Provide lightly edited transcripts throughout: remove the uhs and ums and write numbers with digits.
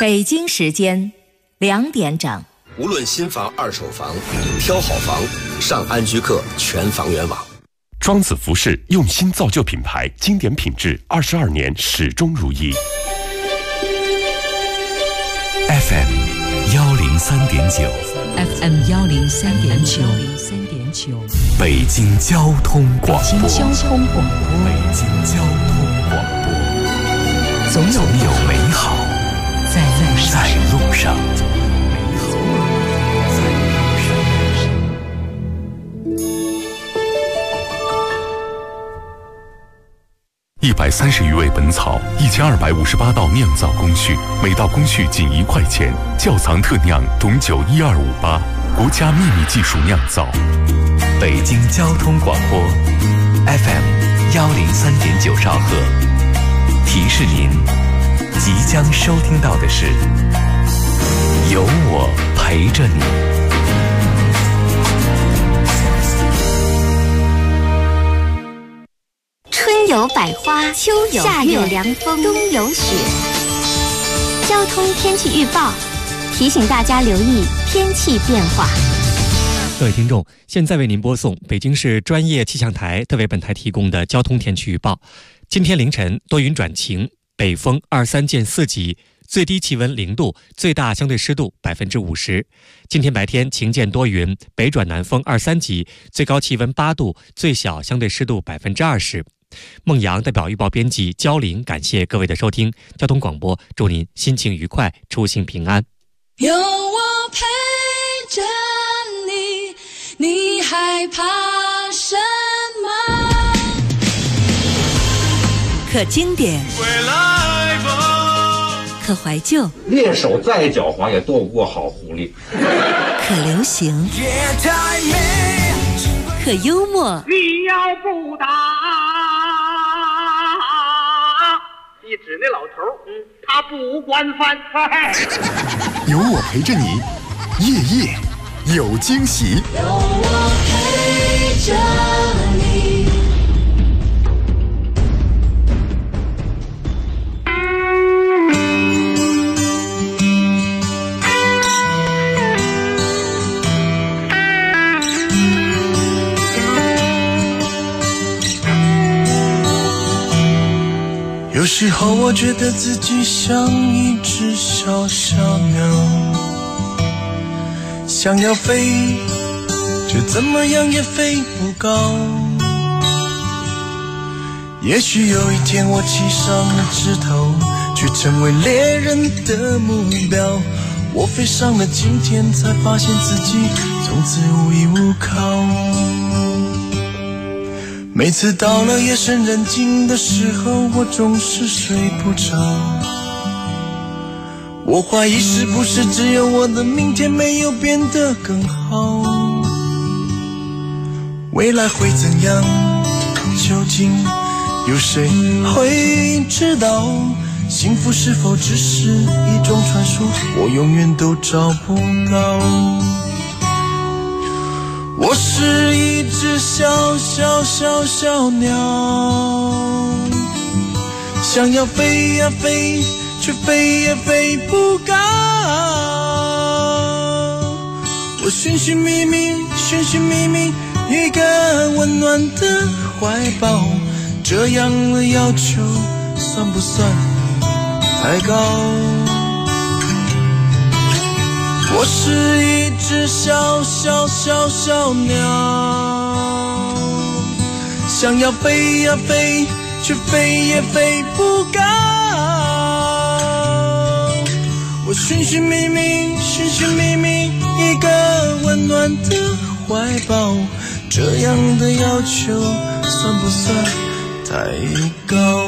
北京时间2点整。 无论新房、二手房，挑好房，上安居客全房源网。 庄子服饰用心造就品牌，经典品质22年始终如一。 FM 103.9 FM 103.9 北京交通广播。 北京交通广播。 北京交通广播。总有美好在路上。130余味本草，1258道酿造工序，每道工序仅1块钱。窖藏特酿董酒12588，国家秘密技术酿造。北京交通广播 FM 103.9兆赫。提示您，即将收听到的是有我陪着你。 春有百花，秋有夏有凉风，冬有雪。交通天气预报提醒大家留意天气变化。 各位听众，现在为您播送北京市专业气象台特为本台提供的交通天气预报。今天凌晨多云转晴，北风23见4级，最低气温0度，最大相对湿度50%。今天白天晴间多云，北转南风2-3级，最高气温8度，最小相对湿度20%。孟阳代表预报编辑焦玲，感谢各位的收听。交通广播祝您心情愉快，出行平安。 有我陪着你，你害怕什么？ 可经典，可怀旧， 猎手再狡猾也斗不过好狐狸。 可流行，可幽默。 你要不打，一指那老头，他不管饭。 有我陪着你，夜夜有惊喜。 有我陪着你。 有时候我觉得自己像一只小小鸟，想要飞，却怎么样也飞不高。也许有一天我栖上了枝头，却成为猎人的目标。我飞上了今天，才发现自己从此无依无靠。每次到了夜深人静的时候，我总是睡不着。我怀疑是不是只有我的明天没有变得更好？未来会怎样？究竟有谁会知道？幸福是否只是一种传说？我永远都找不到。我是一只小鸟，想要飞呀飞，却飞也飞不高。我寻寻觅觅一个温暖的怀抱，这样的要求算不算太高？我是一只小鸟，想要飞呀飞，却飞也飞不高。我寻寻觅觅一个温暖的怀抱，这样的要求算不算太高？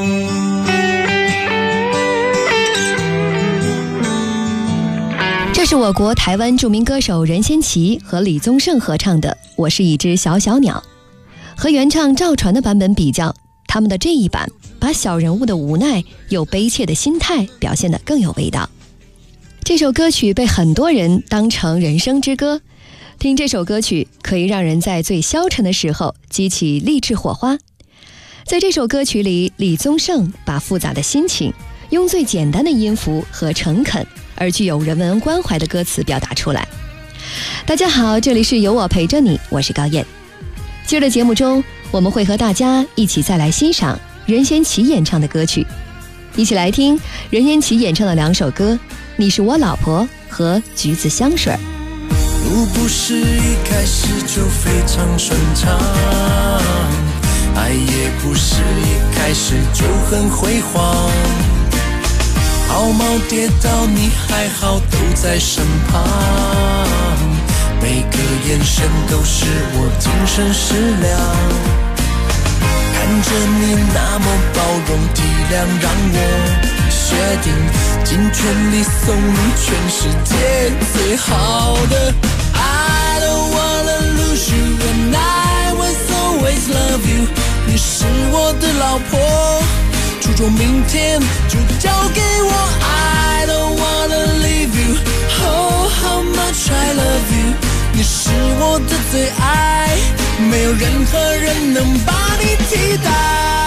这是我国台湾著名歌手任贤齐和李宗盛合唱的《我是一只小小鸟》。和原唱赵传的版本比较，他们的这一版把小人物的无奈又悲切的心态表现得更有味道。这首歌曲被很多人当成人生之歌，听这首歌曲可以让人在最消沉的时候激起励志火花。在这首歌曲里，李宗盛把复杂的心情用最简单的音符和诚恳而具有人文关怀的歌词表达出来。大家好，这里是有我陪着你，我是高燕。今儿的节目中，我们会和大家一起再来欣赏任贤齐演唱的歌曲，一起来听任贤齐演唱的2首歌《你是我老婆》和《橘子香水》。 路不是一开始就非常顺畅，爱也不是一开始就很辉煌，好猫跌倒你还好都在身旁，每个眼神都使我精神食粮，看着你那么包容体谅，让我决定尽全力送你全世界最好的。 I don't wanna lose you and I will always love you， 你是我的老婆，注重明天就交给我。 I don't wanna leave you， oh how much I love you， 你是我的最爱，没有任何人能把你替代。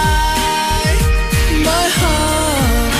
My heart，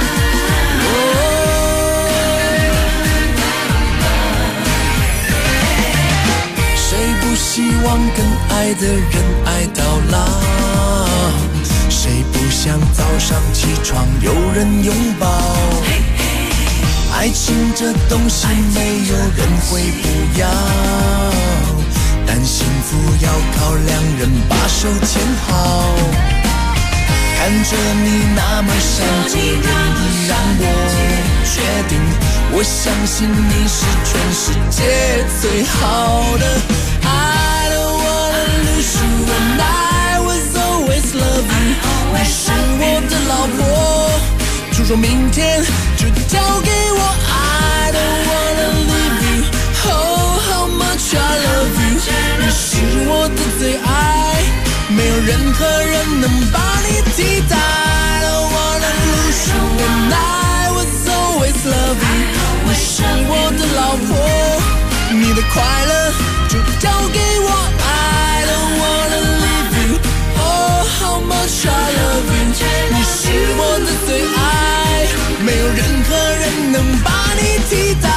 谁不希望跟爱的人爱到老？谁不想早上起床有人拥抱？爱情这东西没有人会不要，但幸福要靠2人把手牵好。看着你那么善解人意，让我决定，我相信你是全世界最好的。I don't wanna lose you and I will always love you， 你是我的老婆，注重明天就交给我。 I don't wanna leave you， oh how much I love you， 你是我的最爱，没有任何人能把你替代。 I don't wanna lose you and I will always love you， 你是我的老婆，你的快乐就交给我。 I don't wanna leave you， oh how much I love you， 你是我的最爱，没有任何人能把你替代。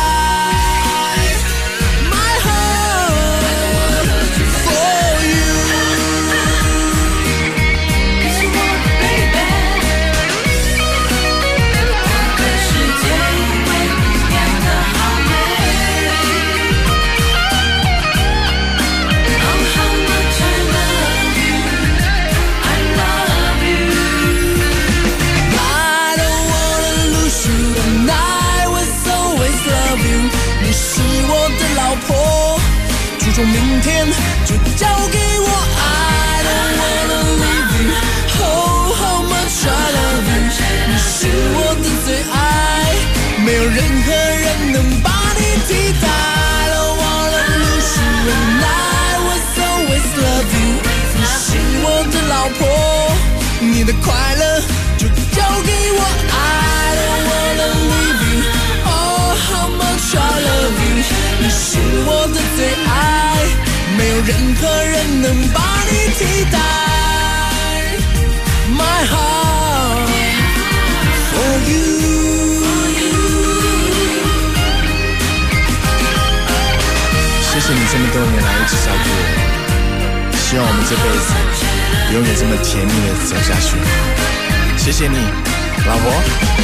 My heart for you， 我的世界因为你变得好美。Oh how much I love you， I love you。 I don't wanna lose you and I will always love you， 你是我的老婆，注重明天就交给我。 I don't wanna leave you， oh how much I love you， 你是我的最爱，没有任何人能把你替代。 I don't wanna lose you and I will always love you， 你是我的老婆，你的快乐就交给我。 I don't wanna leave you， oh how much I love you， 你是我的最爱，没有任何人能把你替代。 My heart for you， 谢谢你这么多年来一直照顾我，希望我们这辈子永远这么甜蜜的走下去。谢谢你，老婆。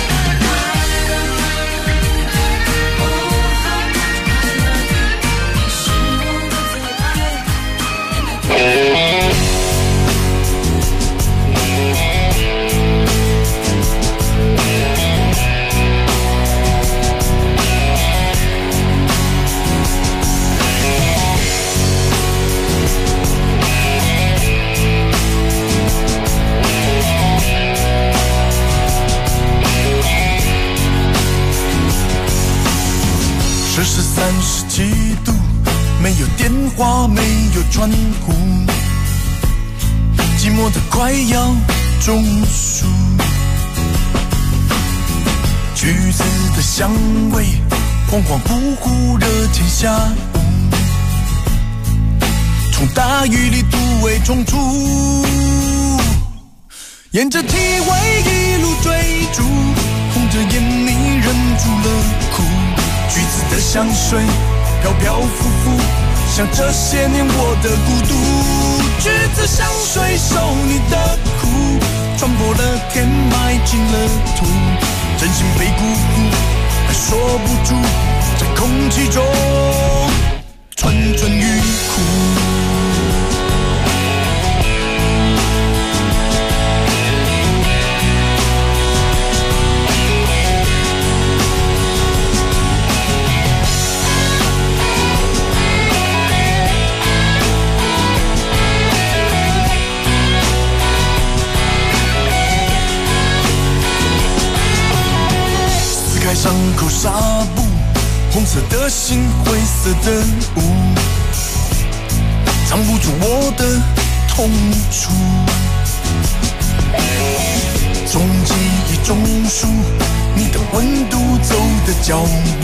摄氏37度，没有电话，没有窗户，寂寞的快要中暑。橘子的香味，恍恍惚惚，热天下午，从大雨里突围冲出，沿着体味一路追逐，红着眼你忍住了哭。 的香水飘飘浮浮，像这些年我的孤独。橘子香水受你的苦，穿破了天，埋进了土，真心被辜负，还说不出，在空气中蠢蠢欲哭。伤口纱布，红色的心，灰色的雾，藏不住我的痛楚。从记忆中数你的温度，走的脚步，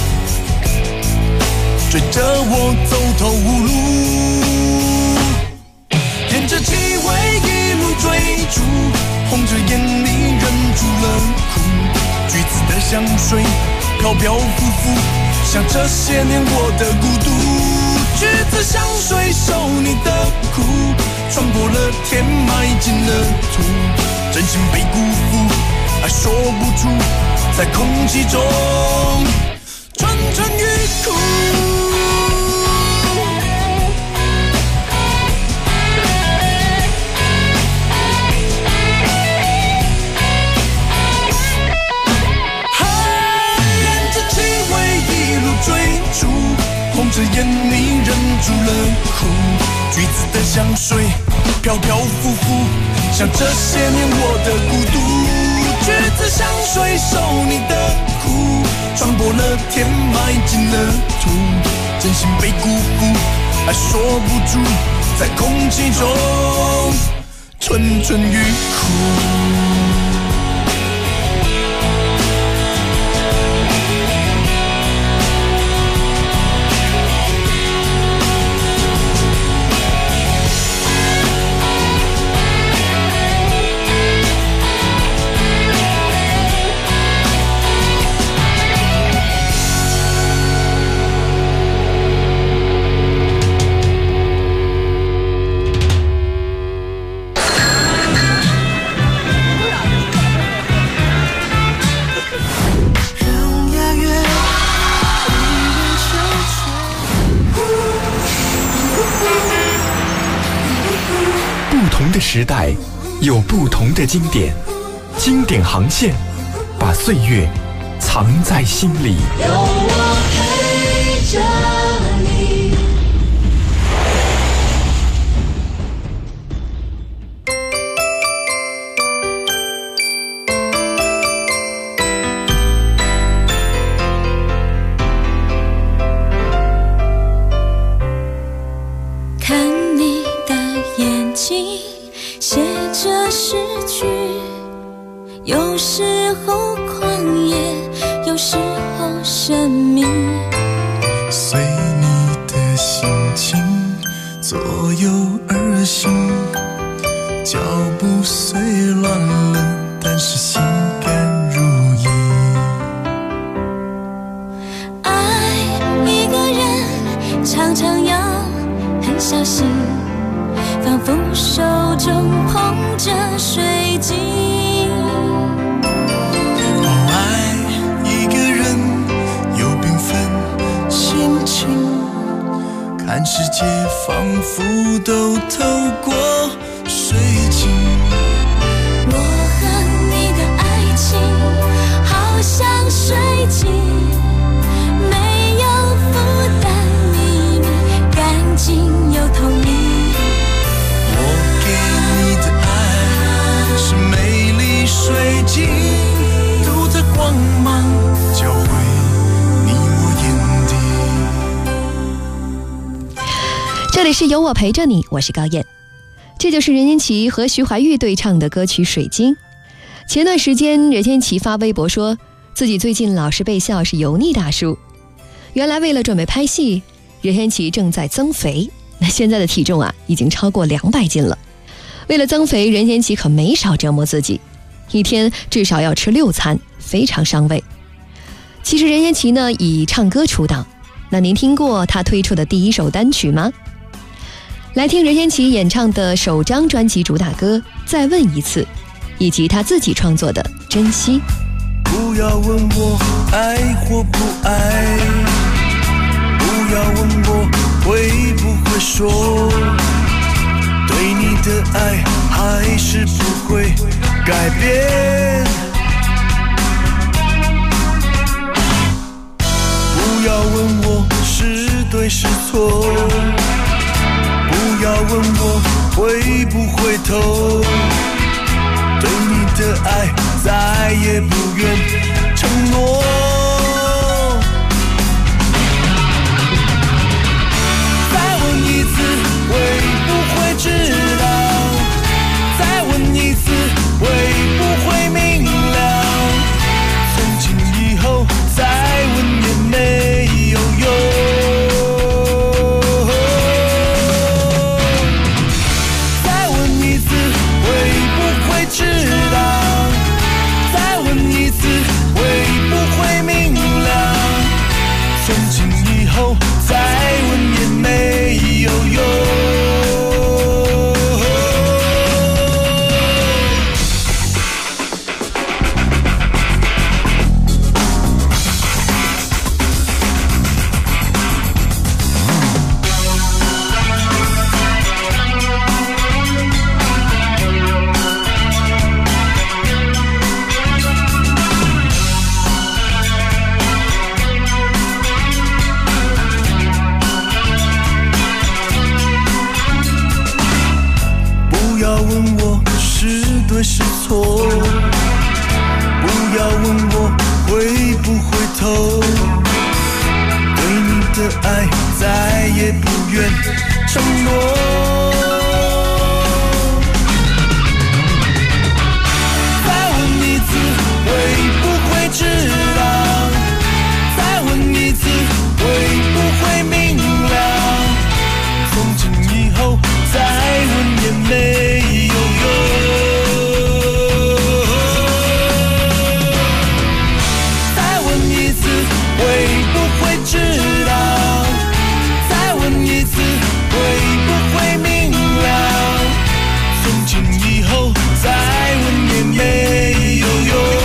追着我走投无路，沿着气味一路追逐，红着眼里忍住了哭。橘子的香水飘飘浮浮，像这些年我的孤独。橘子香水受你的苦，穿破了天，埋进了土，真心被辜负，还说不出，在空气中蠢蠢欲哭。红着眼里忍住了哭，橘子的香水飘飘浮浮，像这些年我的孤独。橘子香水受你的苦，穿破了天，埋进了土，真心被辜负，还说不出，在空气中蠢蠢欲哭。 不同的时代有不同的经典，经典航线把岁月藏在心里。 有我陪着你。 看你的眼睛写着诗句，有时候狂野，有时候神秘， 随你的心情左右而行，脚步虽乱了，但是心甘如饴。 爱一个人常常要很小心，仿佛手中捧着水晶。 爱一个人有缤纷心情，看世界仿佛都透过水晶。 我和你的爱情好像水晶，没有负担秘密，干净又透明。 是美丽水晶，独特光芒交汇你我眼底。 这里是有我陪着你，我是高燕。这就是任贤齐和徐怀钰对唱的歌曲《水晶》。前段时间任贤齐发微博说自己最近老是被笑是油腻大叔。原来为了准备拍戏，任贤齐正在增肥，那现在的体重已经超过200斤了。为了增肥，任贤齐可没少折磨自己，一天至少要吃6餐，非常伤胃。 其实任贤齐呢以唱歌出道，那您听过他推出的第一首单曲吗？来听任贤齐演唱的首张专辑主打歌《再问一次》，以及他自己创作的《珍惜》。 不要问我爱或不爱，不要问我会不会说，对你的爱还是不会改变。不要问我是对是错，不要问我会不会头，对你的爱再也不愿承诺。再问一次会不会知道，再问一次会不会明了，从今以后再问也没有用。再问一次会不会知道，再问一次会不会明了，从今以后再问也没有用。对是错，不要问我会不会头，对你的爱再也不愿承诺。再问一次会不会知道，再问一次会不会明了，从今以后再问也没有用。会不会知道，再问一次会不会明了，从今以后再问也没有用。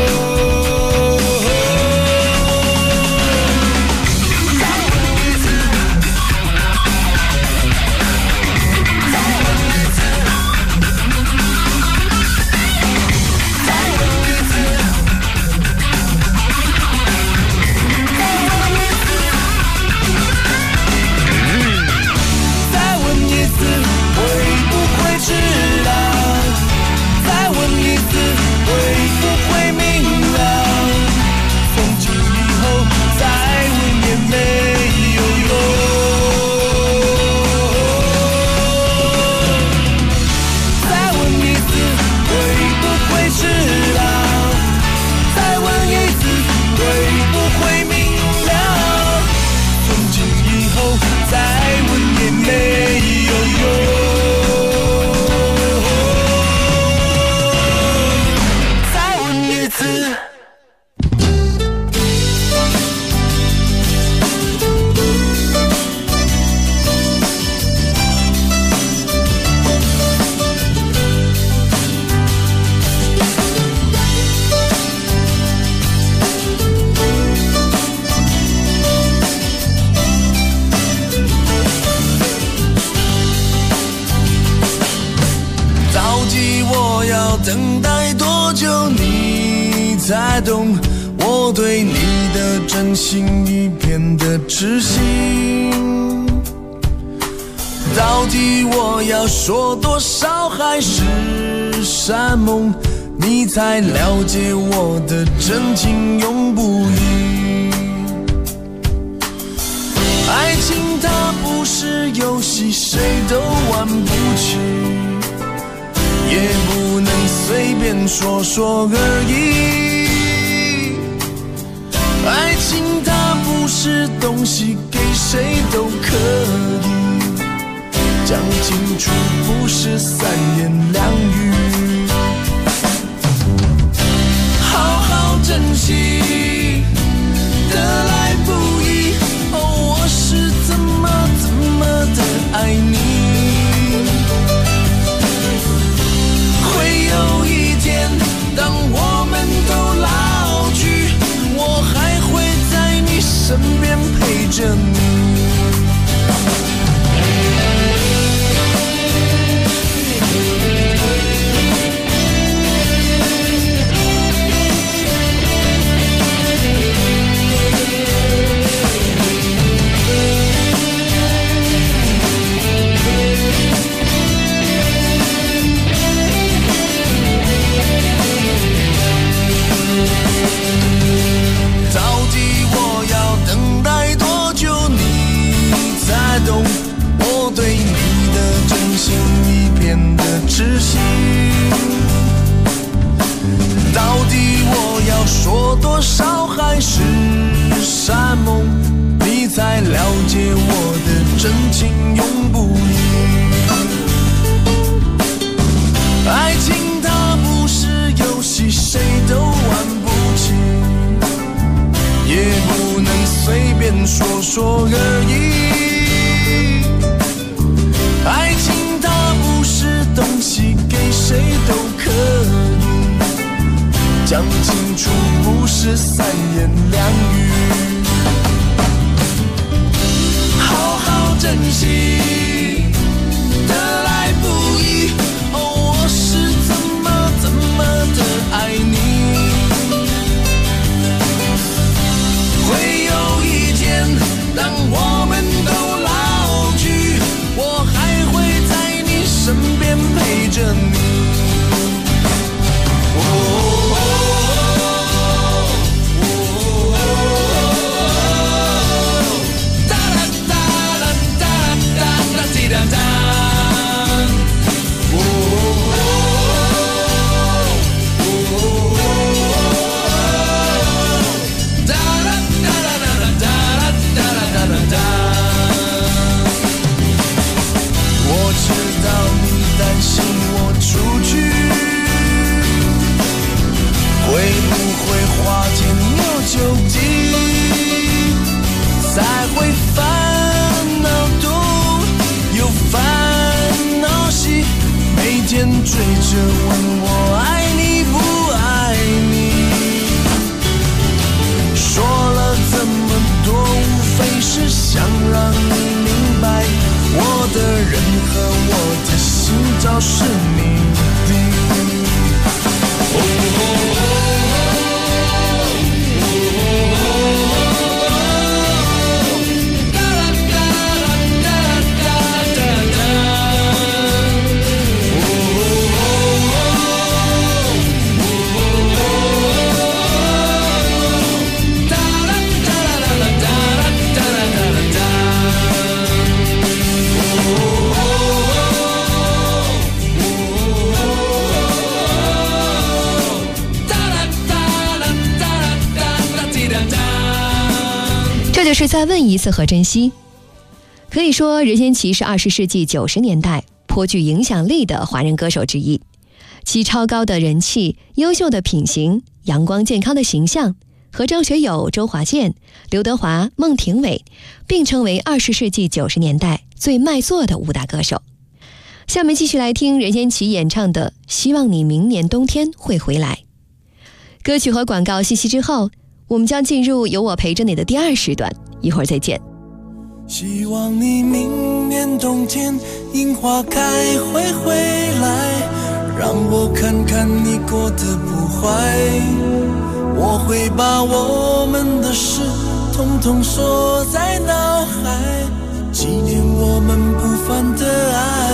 等待多久你才懂我对你的真心一片的痴心？到底我要说多少海誓山盟，你才了解我的真情永不移？爱情它不是游戏，谁都玩不起，也不能随便说说而已。爱情它不是东西，给谁都可以，讲清楚不是三言两语。好好珍惜着你。我对你的真心已变得窒息，到底我要说多少海誓山盟，你才了解我的真情永不渝。爱情它不是游戏，谁都玩不起，也不能随便说说而已。爱情它不是东西，给谁都可以，讲清楚不是三言两语，好好珍惜，得来不易。哦，我是怎么的爱你，会有一天当我们都老去，我还会在你身边陪着你。我知道你担心我出去会不会花天又酒地，才会烦恼东又烦恼西，每天追着问我爱你不爱你，说了这么多无非是想让你明白，我的人和我的心照是你的。 这就是再问一次和珍惜。可以说任贤齐是20世纪90年代颇具影响力的华人歌手之一，其超高的人气、优秀的品行、阳光健康的形象，和张学友、周华健、刘德华、孟庭苇并称为20世纪90年代最卖座的5大歌手。下面继续来听任贤齐演唱的《希望你明年冬天会回来》。歌曲和广告信息之后，我们将进入有我陪着你的第2时段，一会儿再见。 希望你明年冬天樱花开会回来，让我看看你过得不坏，我会把我们的事统统锁在脑海，纪念我们不凡的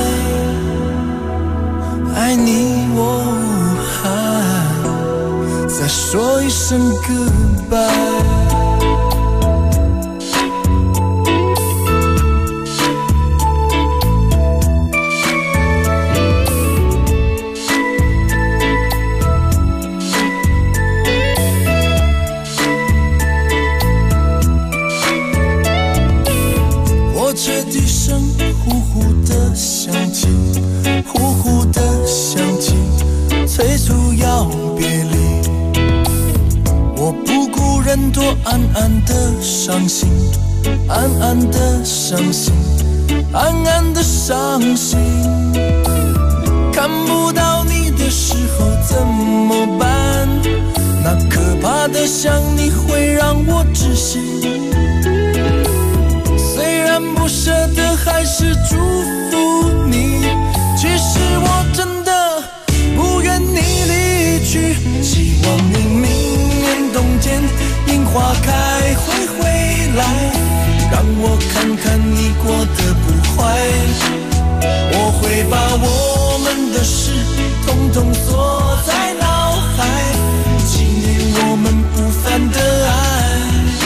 爱，爱你我无憾，再说一声 goodbye。这笛声呼呼的响起，呼呼的响起，催促要别离。我不顾人多，暗暗的伤心，暗暗的伤心，暗暗的伤心。看不到你的时候怎么办？那可怕的想你会让我窒息。 不舍得还是祝福你？其实我真的不愿你离去，希望你明年冬天樱花开会回来，让我看看你过得不坏。我会把我们的事统统锁在脑海，纪念我们不凡的爱。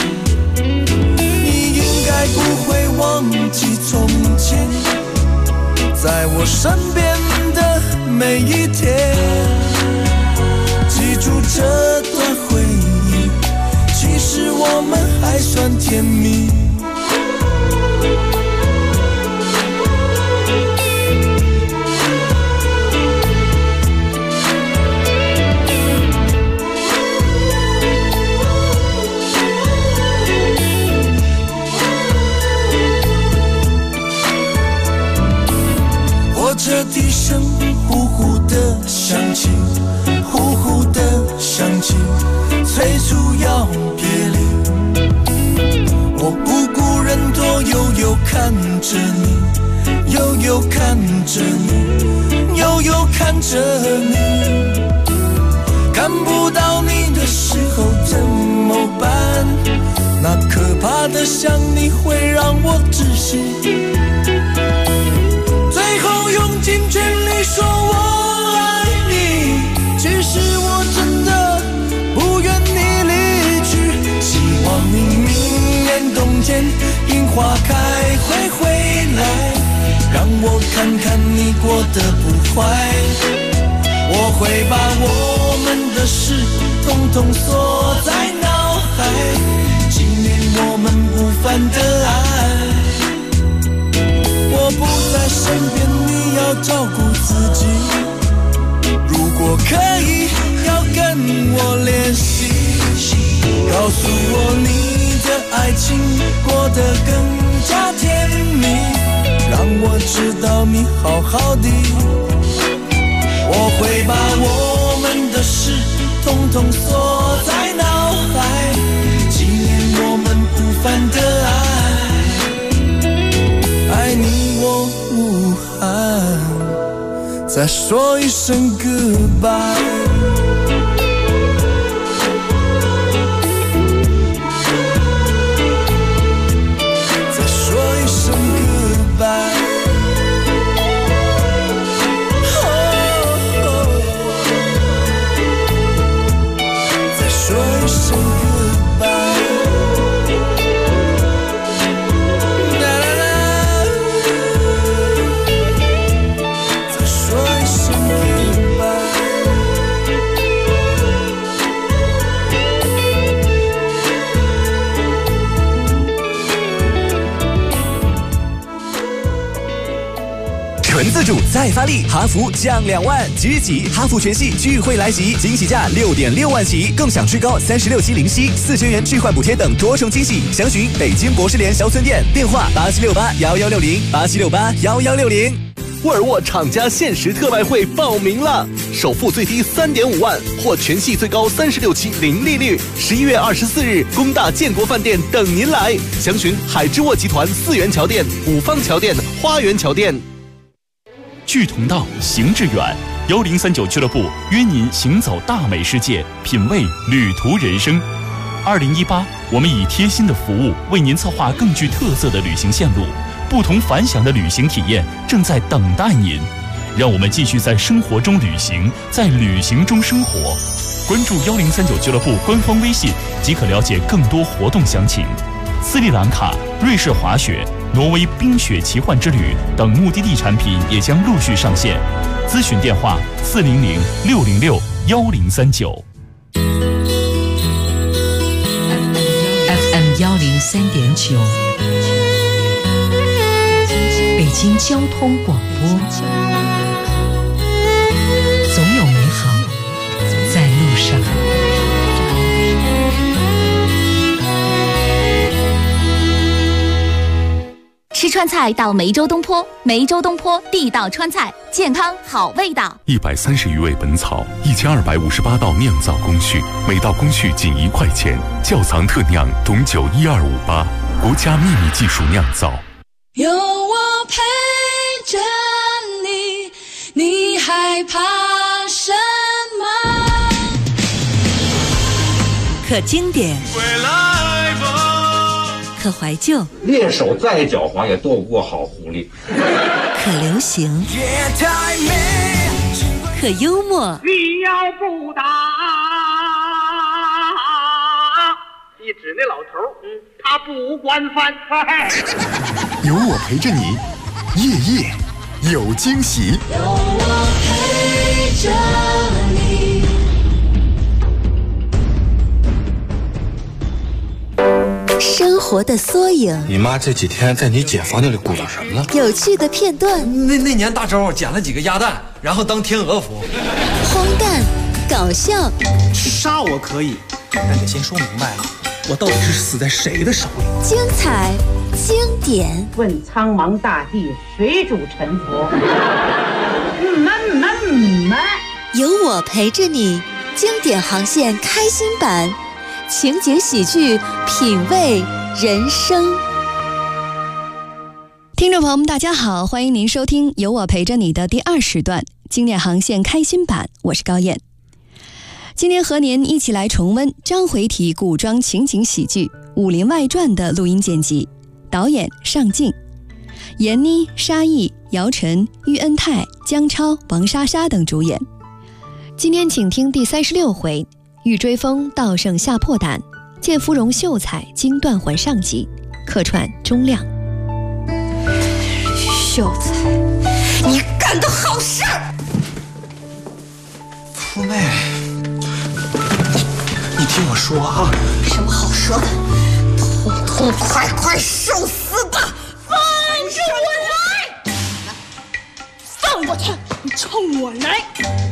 你应该不会忘记从前，在我身边的每一天，记住这段回忆，其实我们还算甜蜜。这笛声呼呼的响起，呼呼的响起，催促要别离。我不顾人多，悠悠看着你，悠悠看着你，悠悠看着你。看不到你的时候怎么办？那可怕的想你会让我窒息。用尽全力说我爱你，其实我真的不愿你离去。希望你明年冬天樱花开会回来，让我看看你过得不坏。我会把我们的事统统锁在脑海，纪念我们不凡的爱。我不在身边，你要照顾自己。如果可以，要跟我联系，告诉我你的爱情过得更加甜蜜，让我知道你好好的。我会把我们的事统统锁在脑海，纪念我们不凡的爱。爱你我无憾，再说一声 goodbye。再说一声 goodbye。再说一声 goodbye。 纯自主再发力，哈弗降2万，即日起哈弗全系聚会来袭，惊喜价6.6万起，更享最高36期零息，4000元置换补贴等多重惊喜。详询北京博士联销村店，电话87681160，87681160。 沃尔沃厂家限时特卖会报名了，首付最低3.5万，或全系最高36期零利率。11月24日，工大建国饭店等您来。详询海之沃集团4元桥店、五方桥店、花园桥店。 志同道，行致远。1039俱乐部约您行走大美世界，品味旅途人生。2018，我们以贴心的服务为您策划更具特色的旅行线路，不同凡响的旅行体验正在等待您。让我们继续在生活中旅行，在旅行中生活。关注1039俱乐部官方微信即可了解更多活动详情。斯里兰卡、瑞士滑雪、挪威冰雪奇幻之旅等目的地产品也将陆续上线。咨询电话400-606-1039。 FM 103.9，北京交通广播，总有美好在路上。 吃川菜到梅州东坡，梅州东坡地道川菜，健康好味道。 130余味本草，1258道酿造工序，每道工序仅1块钱。窖藏特酿董酒12588，国家秘密技术酿造。 有我陪着你，你害怕什么？ 可经典，可怀旧， 猎手再狡猾也斗不过好狐狸。 可流行，可幽默。 你要不打，一指那老头，他不管饭。 有我陪着你，夜夜有惊喜。 有我陪着你。 生活的缩影， 你妈这几天在你姐房间里鼓捣什么呢？ 有趣的片段。 那年大周捡了几个鸭蛋，然后当天鹅服。 荒诞，搞笑。 杀我可以，但得先说明白了，我到底是死在谁的手里？ 精彩，经典。 问苍茫大地，谁主沉浮？ 有我陪着你，经典航线开心版。情景喜剧，品味人生。 听众朋友们，大家好，欢迎您收听有我陪着你的第2时段经典航线开心版，我是高燕。今天和您一起来重温章回体古装情景喜剧《武林外传》的录音剪辑，导演尚敬，闫妮、沙溢、姚晨、喻恩泰、姜超、王莎莎等主演。今天请听第36回，欲追风道圣吓破胆，见芙蓉秀才惊断魂上集，客串钟亮。 秀才，你干的好事！ 夫妹，你听我说啊， 什么好说的？痛痛快快受死吧！ 放着我来！放过他！你冲我来！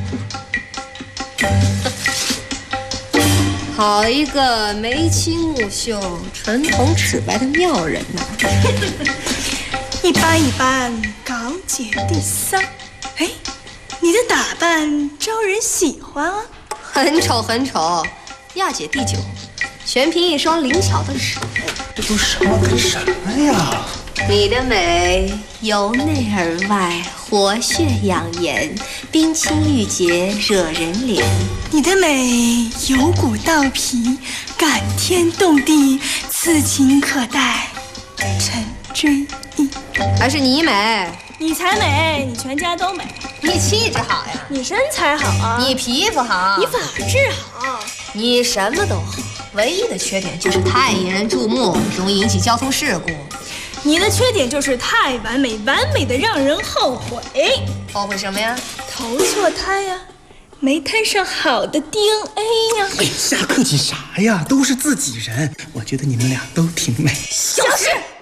好一个眉清目秀、唇红齿白的妙人呐！ 一般一般，港姐第3。哎，你的打扮招人喜欢啊！ 很丑很丑，亚姐第9，全凭一双灵巧的手。 这都什么跟什么呀？ 你的美由内而外，活血养颜，冰清玉洁，惹人怜。 你的美由骨到皮，感天动地，此情可待成追忆。 还是你美？ 你才美，你全家都美。 你气质好呀， 你身材好啊， 你皮肤好， 你法制好， 你什么都好，唯一的缺点就是太引人注目，容易引起交通事故。 你的缺点就是太完美，完美的让人后悔。 后悔什么呀？ 投错胎呀，没摊上好的 DNA 呀。 哎，瞎客气啥呀？都是自己人。我觉得你们俩都挺美。 小事。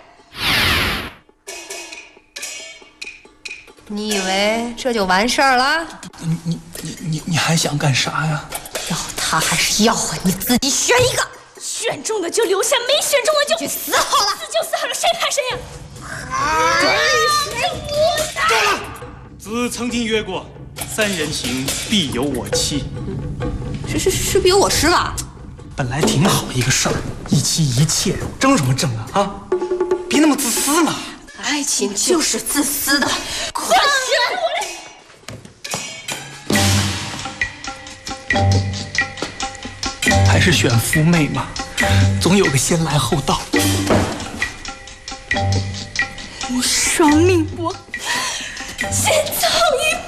你以为这就完事儿了？ 你还想干啥呀？ 要他还是要我？你自己选一个。 选中的就留下，没选中的就去死好了。 死就死好了，谁怕谁呀？ 够了！ 子曾经曰过，3人行，必有我妻。 是比我吃吧？ 本来挺好一个事儿，一妻一妾，争什么争啊？啊，别那么自私嘛！ 爱情就是自私的，快选！还是选夫妹嘛，总有个先来后到。 无双命搏，先走一步。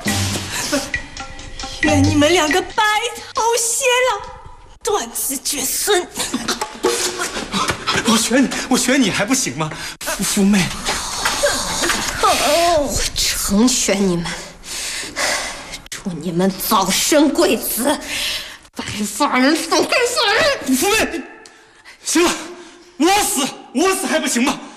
愿你们2个白头偕老，断子绝孙。 我选你还不行吗？夫妹， 我成全你们，祝你们早生贵子。白发人送黑发人。 夫妹，行了，我死还不行吗？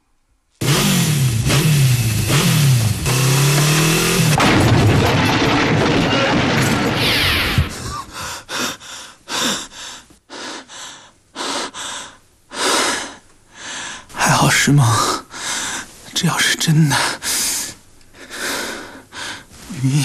还好是梦，这要是真的，你。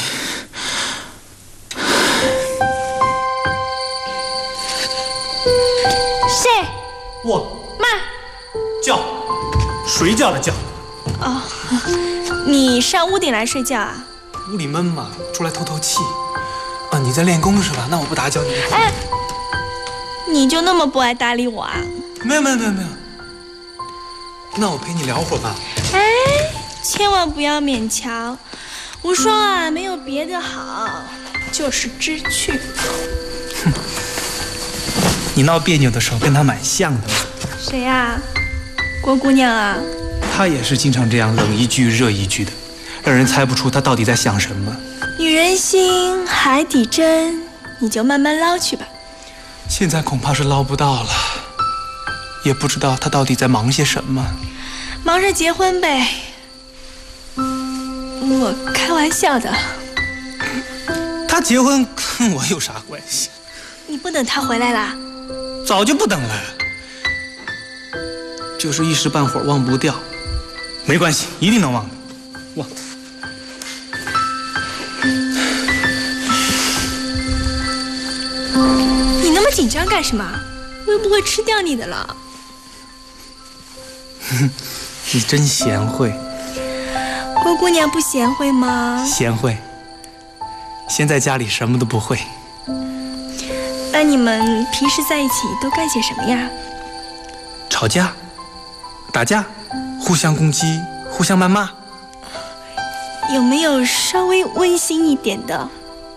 谁？ 我。 妈。 叫，谁叫的叫？ 哦，你上屋顶来睡觉啊？ 屋里闷嘛，出来透透气。啊，你在练功是吧？那我不打搅你。 哎，你就那么不爱搭理我啊？ 没有。那我陪你聊会儿吧。 哎，千万不要勉强。无双啊，没有别的好，就是知趣。 哼，你闹别扭的时候跟他蛮像的。 谁呀？郭姑娘啊。 她也是经常这样冷一句热一句的，让人猜不出她到底在想什么。 女人心，海底针，你就慢慢捞去吧。 现在恐怕是捞不到了，也不知道她到底在忙些什么。 忙着结婚呗。我开玩笑的。 她结婚跟我有啥关系？ 你不等她回来啦？ 早就不等了，就是一时半会儿忘不掉。没关系，一定能忘的。忘。 你那么紧张干什么？我又不会吃掉你的了。 你真贤惠。 郭姑娘不贤惠吗？ 贤惠。先在家里什么都不会。 那你们平时在一起都干些什么呀？ 吵架、打架、互相攻击、互相谩骂。 有没有稍微温馨一点的？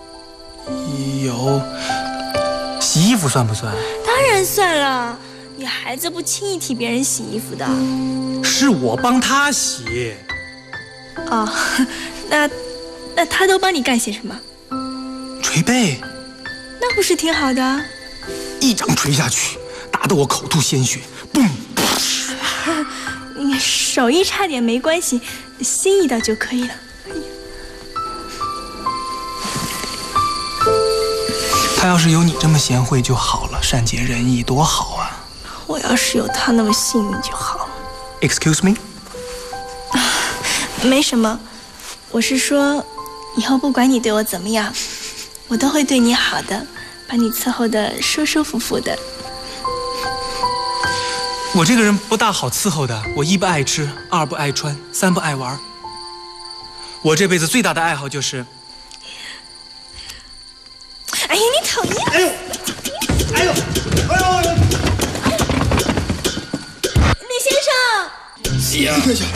有。洗衣服算不算？ 当然算了，女孩子不轻易替别人洗衣服的。 是我帮她洗。 哦，那她都帮你干些什么？ 捶背。 那不是挺好的？ 一掌捶下去，打得我口吐鲜血，嘣！ 你手艺差点没关系，心意到就可以了。 他要是有你这么贤惠就好了，善解人意多好啊！ 我要是有他那么幸运就好。 Excuse me？ 没什么，我是说，以后不管你对我怎么样，我都会对你好的，把你伺候得舒舒服服的。 我这个人不大好伺候的，我一不爱吃，二不爱穿，三不爱玩。我这辈子最大的爱好就是…… 哎呀，你讨厌！ 哎呦！ 李先生！ 呀，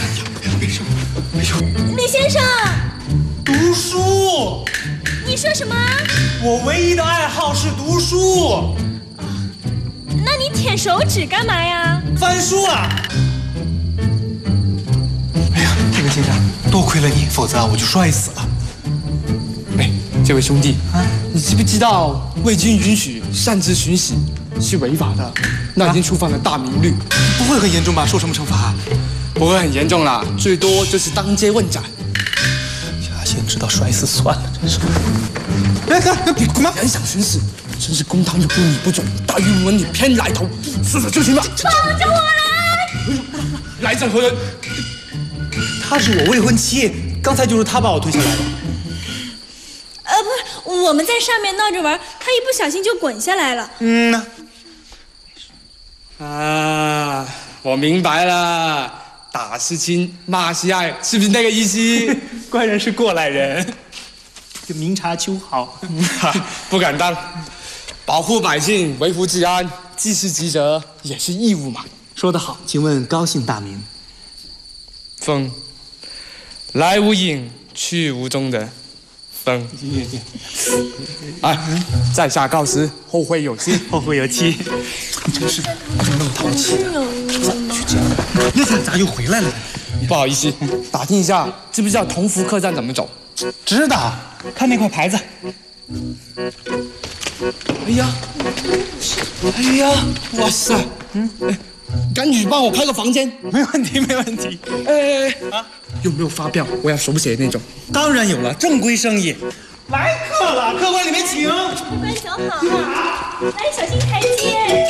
李先生， 读书。 你说什么？ 我唯一的爱好是读书。 那你舔手指干嘛呀？ 翻书啊！ 哎呀，这位先生，多亏了你，否则我就摔死了。 哎，这位兄弟啊，你知不知道未经允许擅自巡洗是违法的？那已经触犯了大明律。 不会很严重吧？受什么惩罚？ 不会很严重啦，最多就是当街问斩。 牙仙知道摔死算了，真是。 哎，你干嘛？人想巡视，真是公堂有你不准，大狱门你偏来头，死了就行了。 放着我来！ 来者何人？ 她是我未婚妻，刚才就是她把我推下来的。 不是，我们在上面闹着玩，她一不小心就滚下来了。 啊，我明白了，打是亲，骂是爱，是不是那个意思？ 官人是过来人，就明察秋毫。 不敢当，保护百姓，维护治安，既是职责，也是义务嘛。 说得好，请问高姓大名？ 风，来无影，去无踪的风。哎，在下告辞，后会有期。 后会有期。你真是的，怎么那么淘气啊？去这样，那咋又回来了？ 不好意思，打听一下，知不知道同福客栈怎么走？ 知道，看那块牌子。 哎呀，哇塞，赶紧帮我开个房间。 没问题，没问题。 啊，有没有发票？我要手写那种。 当然有了，正规生意。来客了，客官里面请。 客官走好啊，来，小心台阶。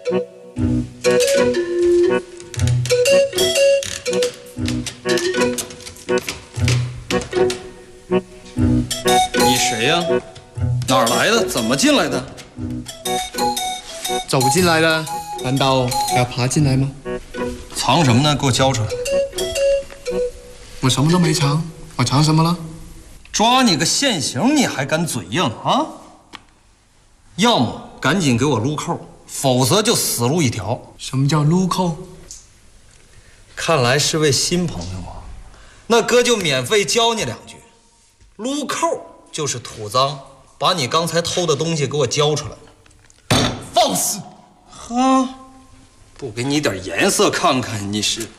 你谁呀？哪儿来的？怎么进来的？ 走进来的，难道还要爬进来吗？ 藏什么呢？给我交出来！ 我什么都没藏，我藏什么了？ 抓你个现行，你还敢嘴硬啊？要么赶紧给我撸扣，否则就死路一条。 什么叫撸扣？ 看来是位新朋友啊，那哥就免费教你2句。撸扣就是土脏，把你刚才偷的东西给我交出来。 放肆！ 哈，不给你点颜色看看，你是？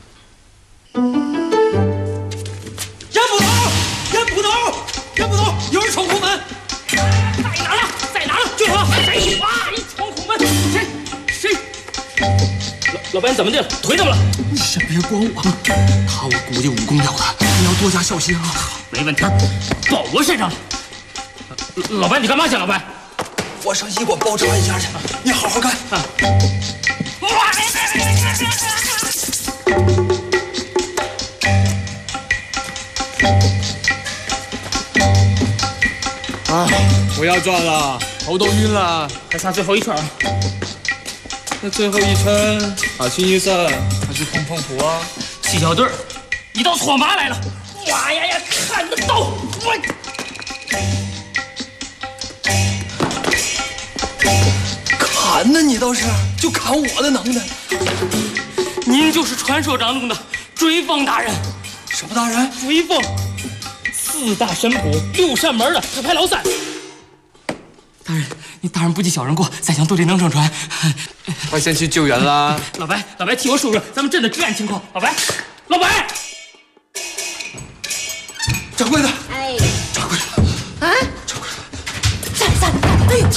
冤捕头，有人闯空门！再拿了，就他！谁？哇！一闯空门，谁？老白怎么的？腿怎么了？ 你先别管我，他我估计武功了得，你要多加小心啊！ 没问题，保我身上了。老白，你干嘛去？老白， 我上医馆包扎一下去，你好好干啊！不要转了，头都晕了， 还差最后一圈。 那最后一圈，打清一色还是碰谱啊？ 七小队，你到搓麻来了！哇呀，看得到！我砍呢，你倒是就砍我的能耐。 您就是传说当中的追风大人。 什么大人？ 追风，4大神谱6扇门的特派老三。大人，你大人不计小人过，在江肚里能撑船。 快先去救援啦！ 老白，替我说说咱们镇的治安情况。老白， 掌柜的， 哎， 掌柜的， 啊， 掌柜的， 站！哎呦，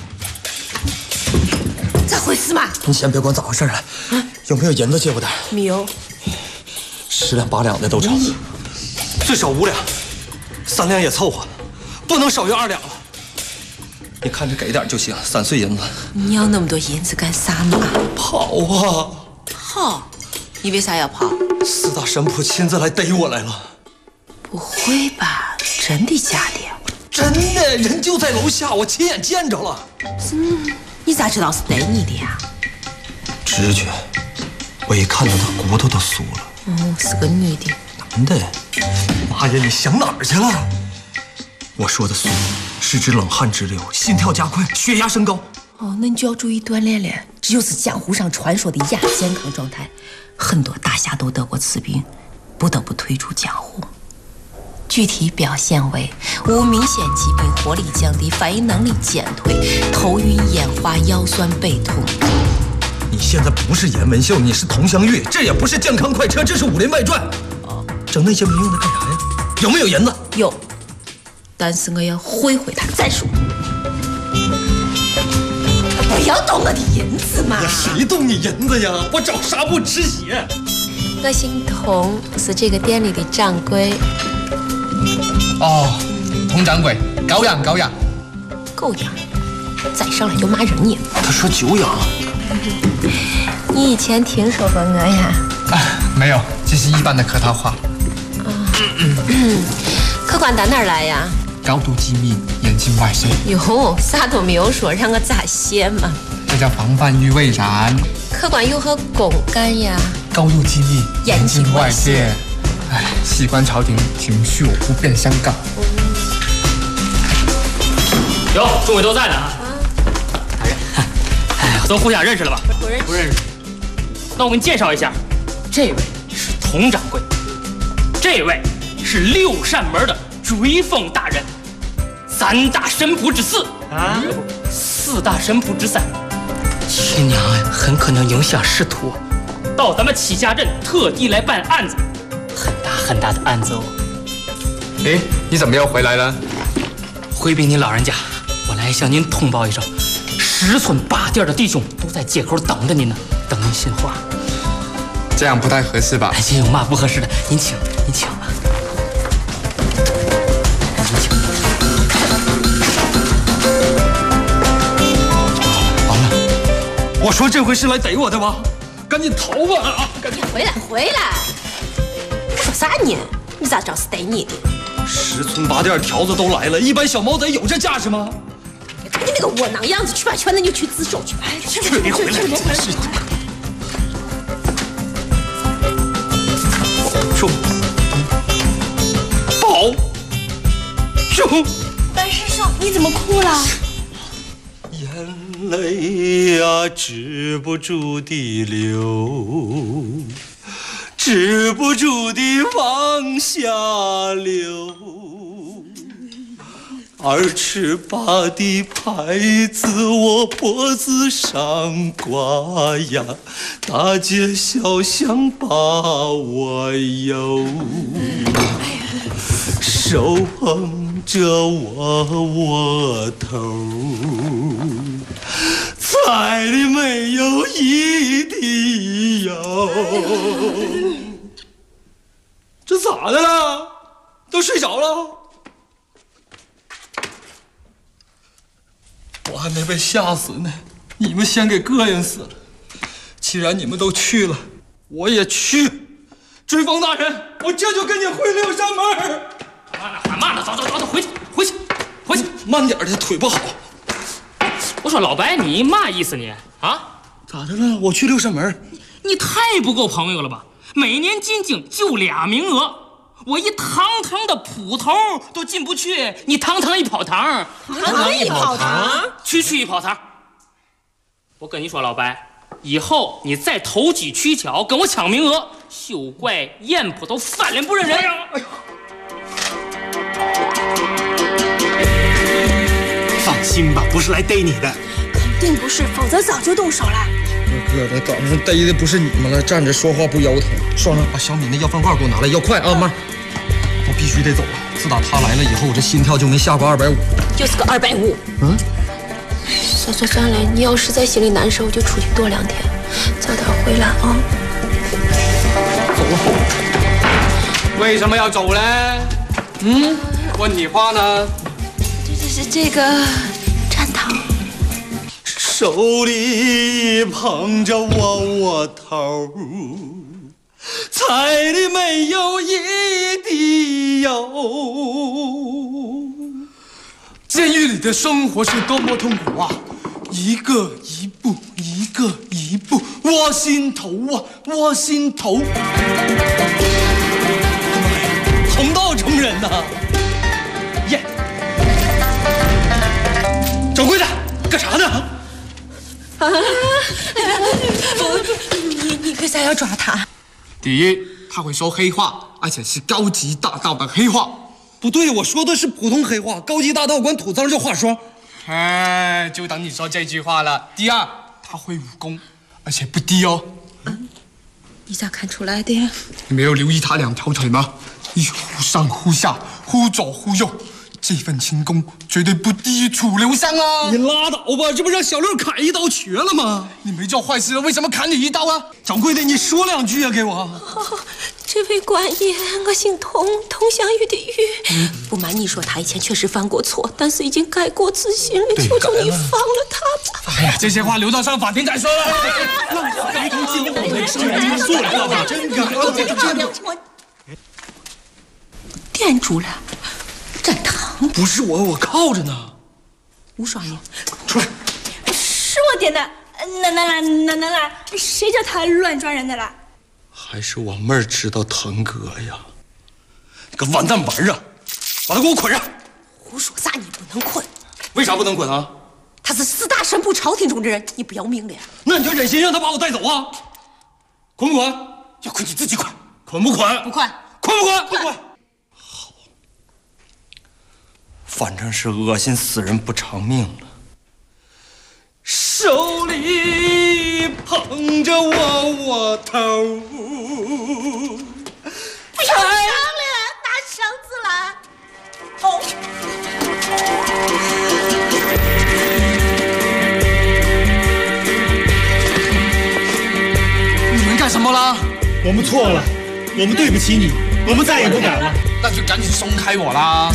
咋回事嘛？ 你先别管咋回事了，有没有银子借我点？ 没有 ，10两8两的都成，最少5两，3两也凑合，不能少于2两了。你看着给点就行，3碎银子。 你要那么多银子干啥嘛？ 跑啊！ 跑？你为啥要跑 ？4大神婆亲自来逮我来了。 不会吧？真的假的？ 真的，人就在楼下，我亲眼见着了。 你咋知道是逮你的呀？ 直觉，我一看到她骨头都酥了。 哦，是个女的。 男的？妈呀，你想哪儿去了？我说的酥，是指冷汗直流，心跳加快，血压升高。 哦，那你就要注意锻炼了。这就是江湖上传说的亚健康状态，很多大侠都得过此病，不得不退出江湖。具体表现为无明显疾病，活力降低，反应能力减退，头晕眼花，腰酸背痛。 你现在不是颜文秀，你是佟湘玉，这也不是健康快车，这是武林外传。整那些没用的干啥呀？有没有银子？ 有，但是我要回他再说。不要动我的银子嘛！ 谁动你银子呀？我找纱布止血。 我姓佟，是这个店里的掌柜。 哦，佟掌柜，高阳。 够养，再上来就骂人你。 他说久仰。 你以前听说过我呀？ 没有，这是一般的客套话。 客官打哪儿来呀？ 高度机密，严禁外泄。 哟，啥都没有说，让我咋写嘛？ 这叫防范于未然。 客官有何公干呀？ 高度机密， 严禁外泄。 哎，事关朝廷，请恕我不便相告。 有，众位都在呢啊！大人，都互相认识了吧？ 不认识。 那我给你介绍一下，这位是佟掌柜，这位是6扇门的追风大人，3大神谱之4啊，4大神谱之3。 亲娘呀，很可能影响仕途。 到咱们启家镇特地来办案子， 很大的案子哦。 哎，你怎么又回来了？ 回禀您老人家，我来向您通报一声，10村8店的弟兄都在街口等着您呢，等您训话。 这样不太合适吧？ 哎，这有嘛不合适的？您请吧。 完了，我说这回是来逮我的吧？赶紧逃吧！啊， 赶紧回来！说啥呢？你咋知道是逮你的 ？10村8店条子都来了，一般小毛贼有这架势吗？ 看你那个窝囊样子，去吧，那就去自首去吧。去， 别回来！说， 兄， 白师兄，你怎么哭了？ 眼泪呀，止不住地流，止不住地往下流。2尺8的牌子我脖子上挂呀，大街小巷把我游，手捧着我窝头，菜里没有一滴油。这咋的了？都睡着了？我还没被吓死呢，你们先给膈应死了。既然你们都去了，我也去。追风大人，我这就跟你回6扇门。 慢了，走，回去。 慢点的，腿不好。 我说老白，你嘛意思你啊？ 咋的了？我去6扇门。 你太不够朋友了吧？每年进京就2名额。我一堂堂的捕头都进不去，你堂堂一跑堂，区一跑堂。我跟你说，老白，以后你再投机取巧跟我抢名额，休怪燕铺都翻脸不认人。 放心吧，不是来逮你的， 肯定不是，否则早就动手了。 哥的，早上逮的不是你们了，站着说话不腰疼。双双，把小米那要饭罐给我拿来，要快啊，妈！我必须得走了。自打他来了以后，我这心跳就没下过250。 就是个250。算了，你要实在心里难受，就出去躲2天，早点回来啊。 走了。为什么要走呢？问你话呢？ 这个站堂。 手里捧着我窝头，菜里没有一滴油。 监狱里的生活是多么痛苦啊！一个一步，窝心头啊，窝心头。 同道中人呐！耶！掌柜的，干啥呢？ 你为啥要抓他？ 第一，他会说黑话，而且是高级大道的黑话。 不对，我说的是普通黑话，高级大道管土脏叫话说。 哎，就等你说这句话了。第二，他会武功，而且不低哦。 你咋看出来的？ 你没有留意他2条腿吗？一忽上忽下，忽左忽右。这份轻功绝对不低于楚留香啊！ 你拉倒吧，这不让小六砍一刀瘸了吗？ 你没做坏事，为什么砍你一刀啊？ 掌柜的，你说2句啊，给我。 这位官爷，我姓童，佟湘玉的玉。不瞒你说，他以前确实犯过错，但是已经改过自新了，求求你放了他吧。 哎呀，这些话留到上法庭再说了。 非同进我们生人做了吧，真敢！ 店主了。站堂不是我靠着呢。 吴双爷， 出来！ 是我点的，哪？谁叫他乱抓人的了？ 还是我妹儿知道腾哥呀！你个完蛋玩意儿，把他给我捆上！ 胡说啥？你不能捆？ 为啥不能捆啊？ 他是4大神部朝廷中的人，你不要命了呀？ 那你就忍心让他把我带走啊？捆不捆？要捆你自己捆，捆不捆？ 不捆。 捆不捆？不捆。反正是恶心死人不偿命了。手里捧着我窝头， 不要伤了，拿绳子来。 你们干什么啦？ 我们错了，我们对不起你，我们再也不敢了。 那就赶紧松开我啦！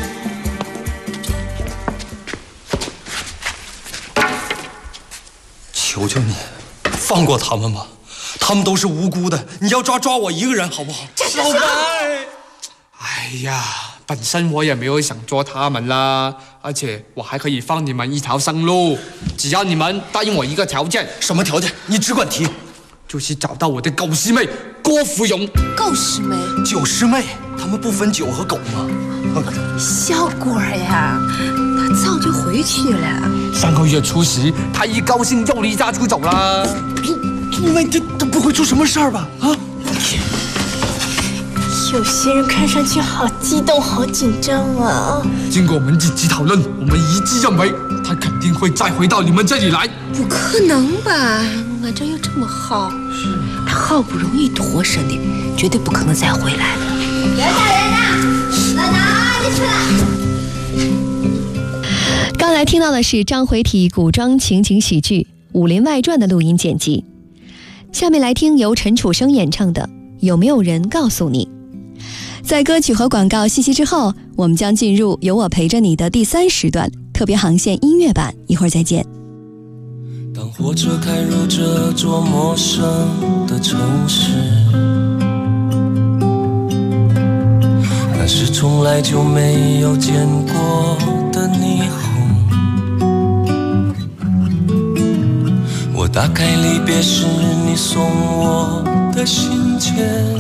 求求你，放过他们吧，他们都是无辜的。你要抓我一个人好不好？ 老白， 哎呀，本身我也没有想捉他们啦，而且我还可以放你们一条生路，只要你们答应我一个条件。 什么条件？你只管提。 就是找到我的狗师妹郭芙蓉。 狗师妹？ 九师妹，他们不分狗和狗吗？ 小郭呀，他早就回去了。 上个月初10，他一高兴又离家出走了。 这不会出什么事儿吧？啊！ 有些人看上去好激动、好紧张啊！ 经过我们一起讨论，我们一致认为他肯定会再回到你们这里来。 不可能吧？俺这又这么好，他好不容易脱身的，绝对不可能再回来了。 人呢？在哪里去了？ 刚才听到的是章回体古装情景喜剧《武林外传》的录音剪辑。下面来听由陈楚生演唱的《有没有人告诉你》。在歌曲和广告信息之后，我们将进入有我陪着你的第3时段特别航线音乐版，一会儿再见。 当火车开入这座陌生的城市，那是从来就没有见过的霓虹。我打开离别时你送我的信件，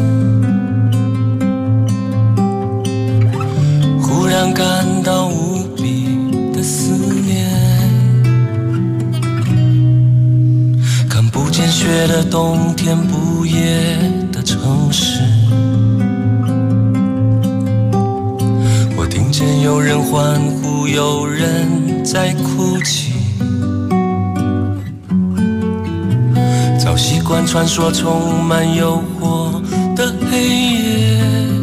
忽然感到无比的思念。看不见雪的冬天，不夜的城市，我听见有人欢呼，有人在哭泣。早习惯穿梭充满诱惑的黑夜，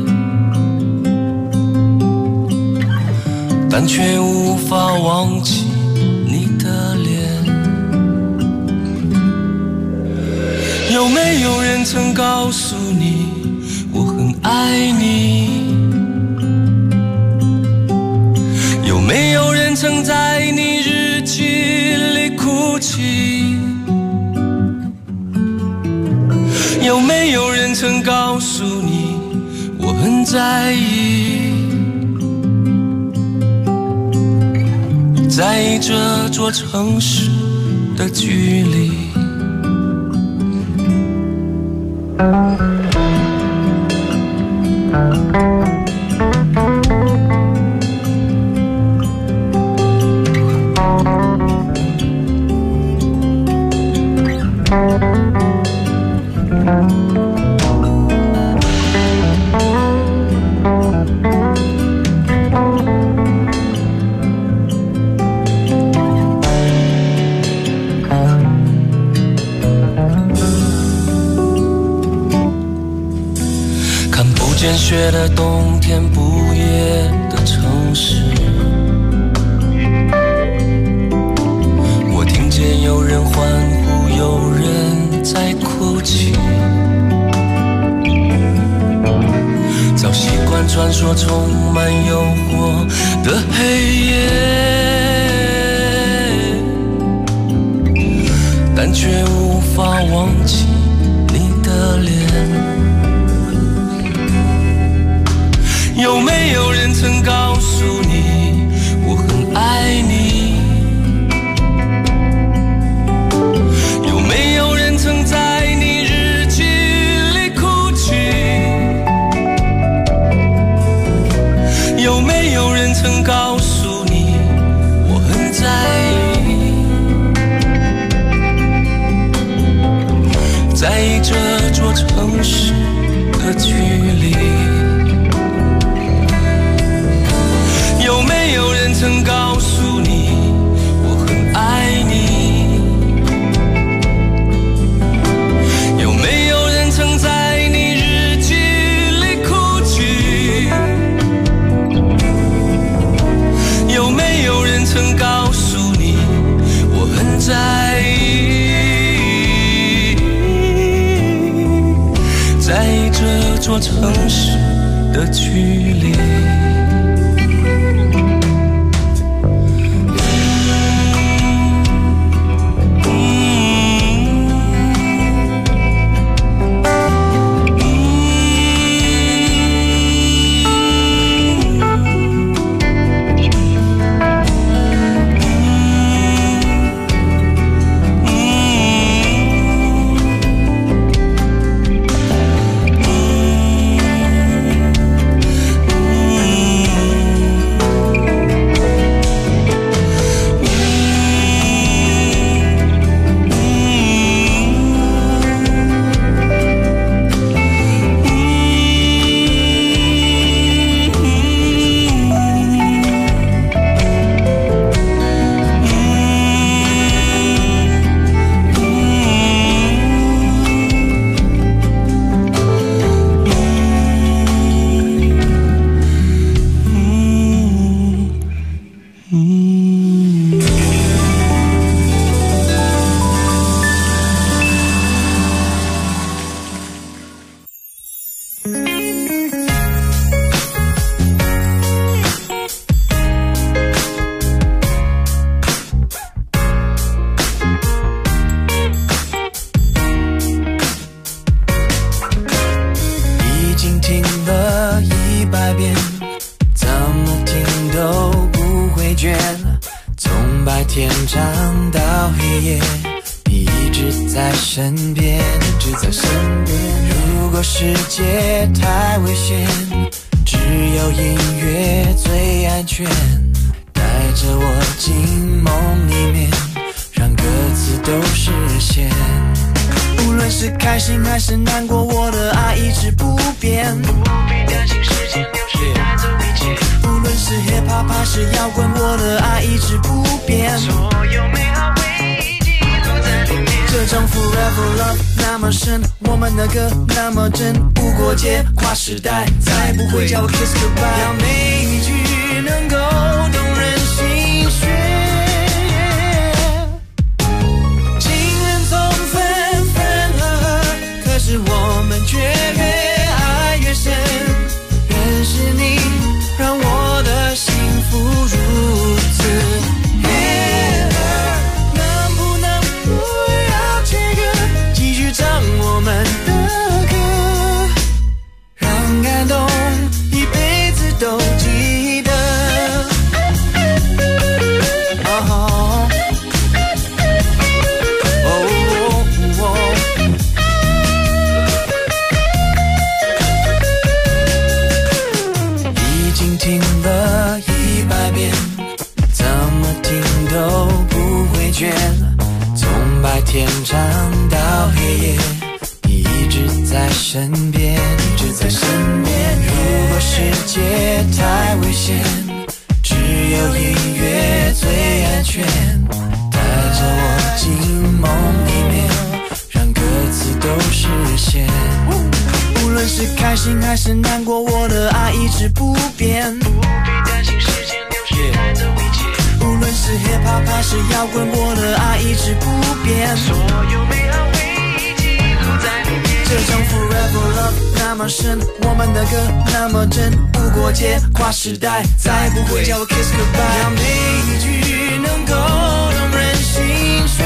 但却无法忘记你的脸。有没有人曾告诉你我很爱你？有没有人曾在你日记里哭泣？有没有人曾告诉你我很在意？在意这座城市的距离。见雪的冬天，不夜的城市，我听见有人欢呼，有人在哭泣。早习惯穿梭充满诱惑的黑夜，但却无法忘记你的脸。有没有人曾告诉你我很爱你？有没有人曾在你日记里哭泣？有没有人曾告诉你我很在意？在意这座城市的距离。有没有人曾告诉你我很爱你？有没有人曾在你日记里哭泣？有没有人曾告诉你我很在意？在意这座城市的距离。 身边，一直在身边。如果世界太危险，只有音乐最安全，带着我进梦里面，让歌词都实现。无论是开心还是难过，我的爱一直不变，不必担心时间流逝带走一切。无论是 hip hop 还是摇滚，我的爱一直不变，所有美好回忆记录在里面。这种 forever love 那么深，我们的歌那么真，无国界跨时代，再不会叫我 kiss goodbye。要每一句能够动人心弦，情人总分分合合，可是我们却越爱越深。认识你让我的幸福如此。能不能不要切割，继续唱我们的歌，让感动一辈子都记得。已经听了100遍，怎么听都不会倦，从白天唱到黑夜，你一直在身边，一直在身边。如果世界太危险，只有音乐最安全，带着我进梦里面，让歌词都实现。无论是开心还是难过，我的爱一直不变，不必担心时间流逝带走一切。无论是 hip hop 还是摇滚，我的爱一直不变，所有美好回忆记录在里面。这种 forever love 那么深，我们的歌那么真，无国界跨时代，再不会叫我 kiss goodbye。让每一句能够动人心弦，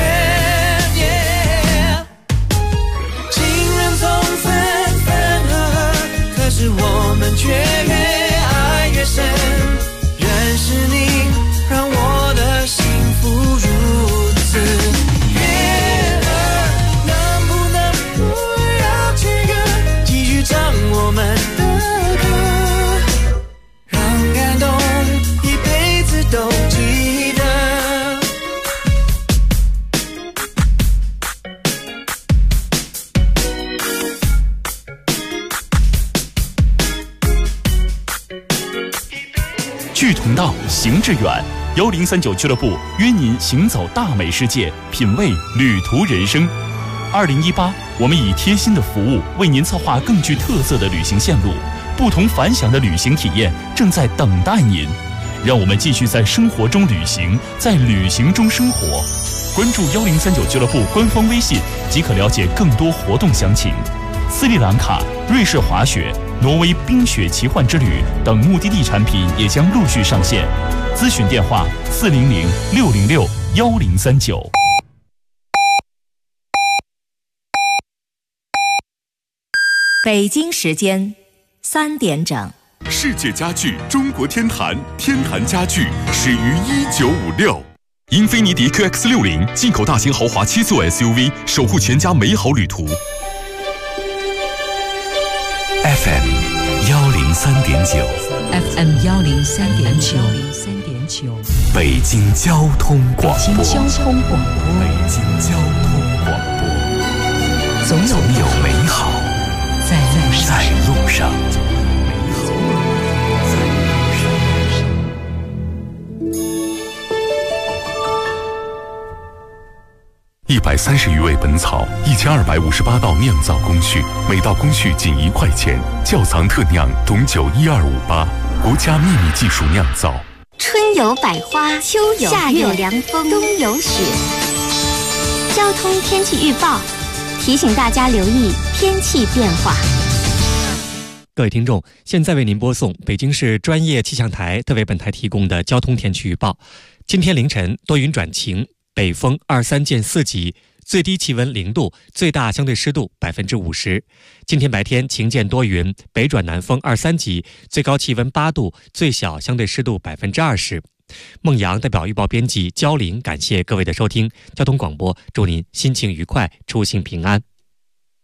情人总分分合合，可是我们却越爱越深。认识你让我的幸福如此悦耳，能不能不要切割，继续唱我们的歌，让感动一辈子都记得。 志同道，行致远。1039俱乐部约您行走大美世界，品味旅途人生。2018，我们以贴心的服务为您策划更具特色的旅行线路，不同凡响的旅行体验正在等待您。让我们继续在生活中旅行，在旅行中生活。关注1039俱乐部官方微信即可了解更多活动详情。斯里兰卡、瑞士滑雪、挪威冰雪奇幻之旅等目的地产品也将陆续上线。咨询电话400-606-1039。 北京时间3点整。 世界家具中国天坛，天坛家具始于1956。英菲尼迪 QX60 进口大型豪华7座 SUV， 守护全家美好旅途。 FM 103.9 FM 103.9 北京交通广播。 北京交通广播。 北京交通广播。 总有美好在路上。 130余味本草，1258道酿造工序，每道工序仅1块钱。窖藏特酿董酒12588，国家秘密技术酿造。 春有百花，秋有夏有凉风，冬有雪。交通天气预报提醒大家留意天气变化。 各位听众，现在为您播送北京市专业气象台特为本台提供的交通天气预报。今天凌晨多云转晴，北风23见4级，最低气温0度，最大相对湿度50%。今天白天晴间多云，北转南风2-3级，最高气温8度，最小相对湿度20%。孟阳代表预报编辑焦玲感谢各位的收听，交通广播祝您心情愉快，出行平安。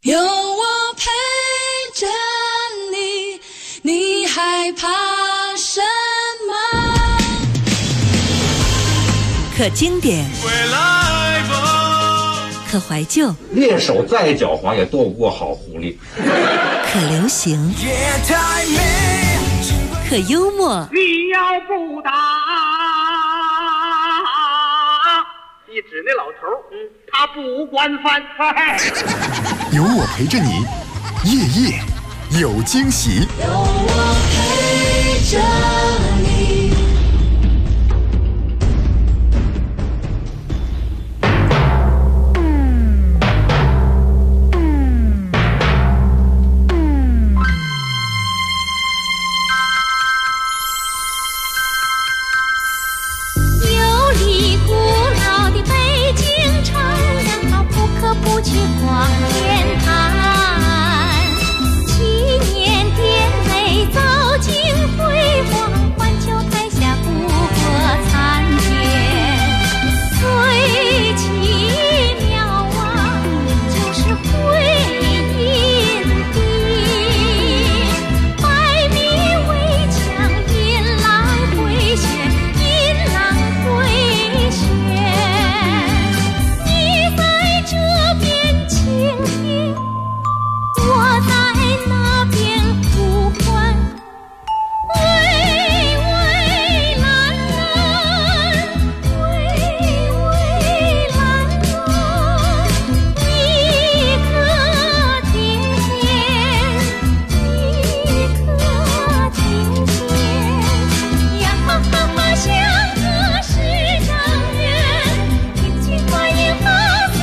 有我陪着你，你害怕什么？ 可经典，可怀旧， 猎手再狡猾也斗不过好狐狸。 可流行，可幽默。 你要不打，你指那老头，他不管饭菜。 有我陪着你，夜夜有惊喜。 有我陪着你。 不去逛天坛，7年典韦早经辉煌，环球台下不过参见。最奇妙啊，就是回音壁，百米围墙，银浪回旋，银浪回旋。这边倾听，我在那边呼唤，蔚蔚蓝蓝，蔚蔚蓝蓝，一颗听见，一颗听见，呀哈哈哈，像个市长员，听见话也好。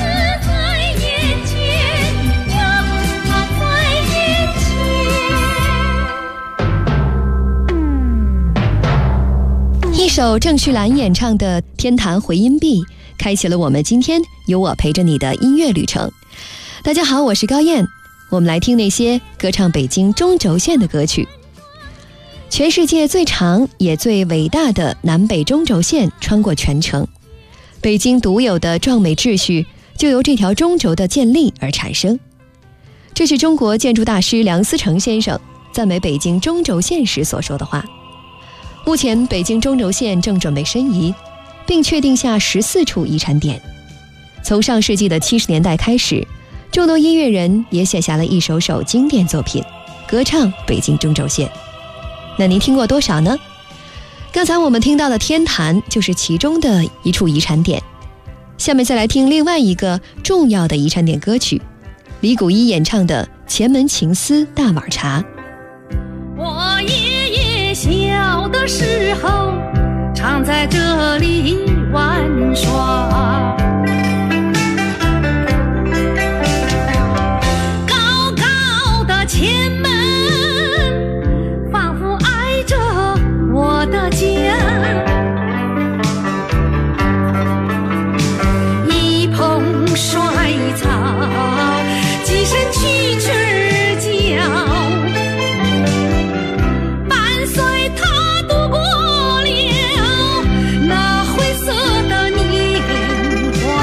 一首郑绪岚演唱的《天坛回音壁》开启了我们今天有我陪着你的音乐旅程。大家好，我是高燕，我们来听那些歌唱北京中轴线的歌曲。全世界最长也最伟大的南北中轴线穿过全城，北京独有的壮美秩序就由这条中轴的建立而产生。这是中国建筑大师梁思成先生赞美北京中轴线时所说的话。目前北京中轴线正准备申遗，并确定下14处遗产点。从上世纪的70年代开始，众多音乐人也写下了一首首经典作品，歌唱北京中轴线。那您听过多少呢？刚才我们听到的天坛就是其中的一处遗产点。下面再来听另外一个重要的遗产点歌曲，李谷一演唱的《前门情思大碗茶》。 我爷爷小的时候常在这里玩耍，高高的前门仿佛挨着我的家，一捧衰草，几声蛐蛐叫，他度过了那灰色的年华。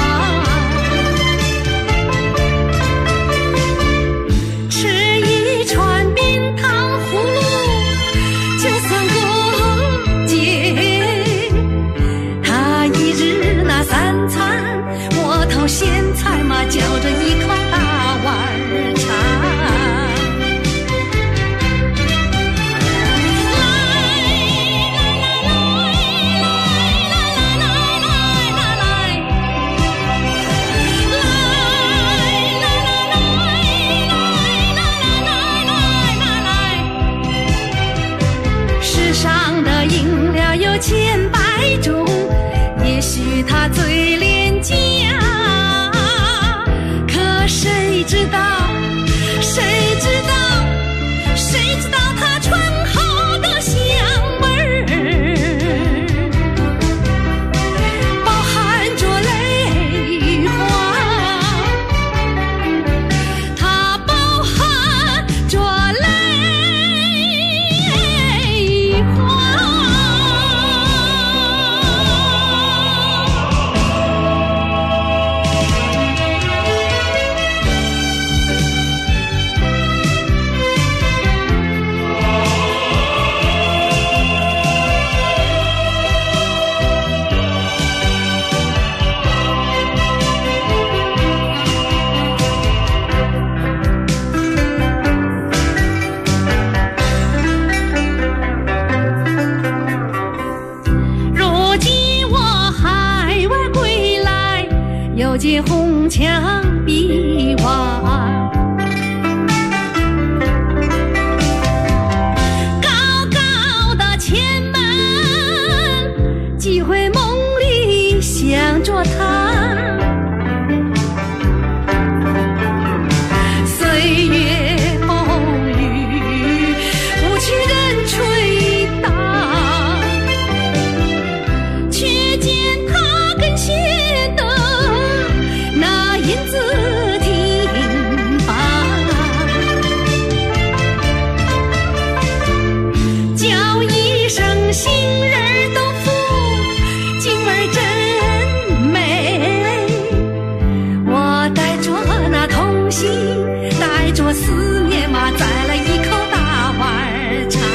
我思念嘛，再来一口大碗茶。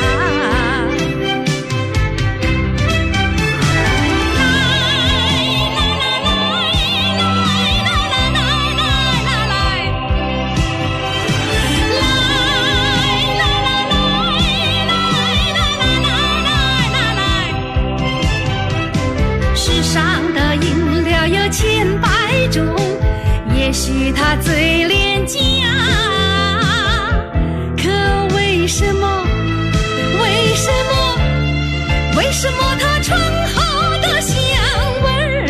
世上的饮料有千百种，也许它最廉价，可为什么它醇厚的香味儿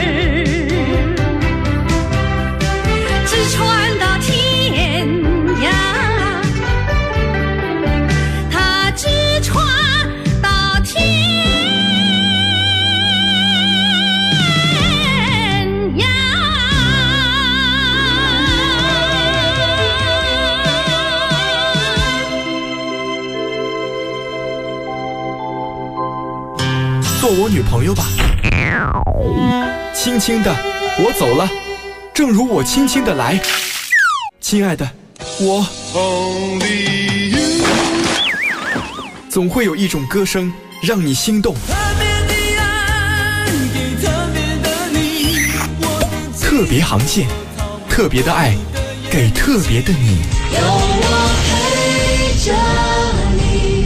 直传到天涯，它直传到天涯。 做我女朋友吧。轻轻的，我走了，正如我轻轻的来。亲爱的，我总会有一种歌声让你心动。特别航线，特别的爱，给特别的你。 有我陪着你。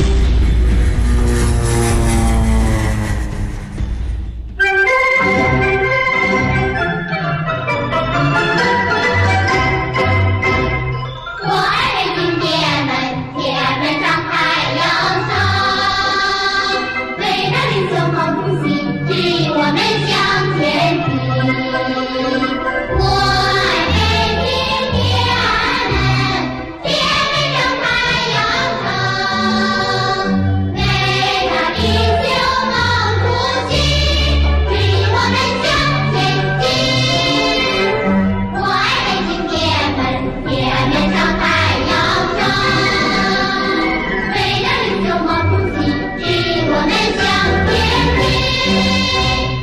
我爱北京天门上太阳升，伟大领袖毛主席指引我们向前进。我爱北京天安门上太阳升，伟大领袖毛主席指引我们向前进。我爱北京天门上太阳升，伟大领袖毛主席指引我们向前进。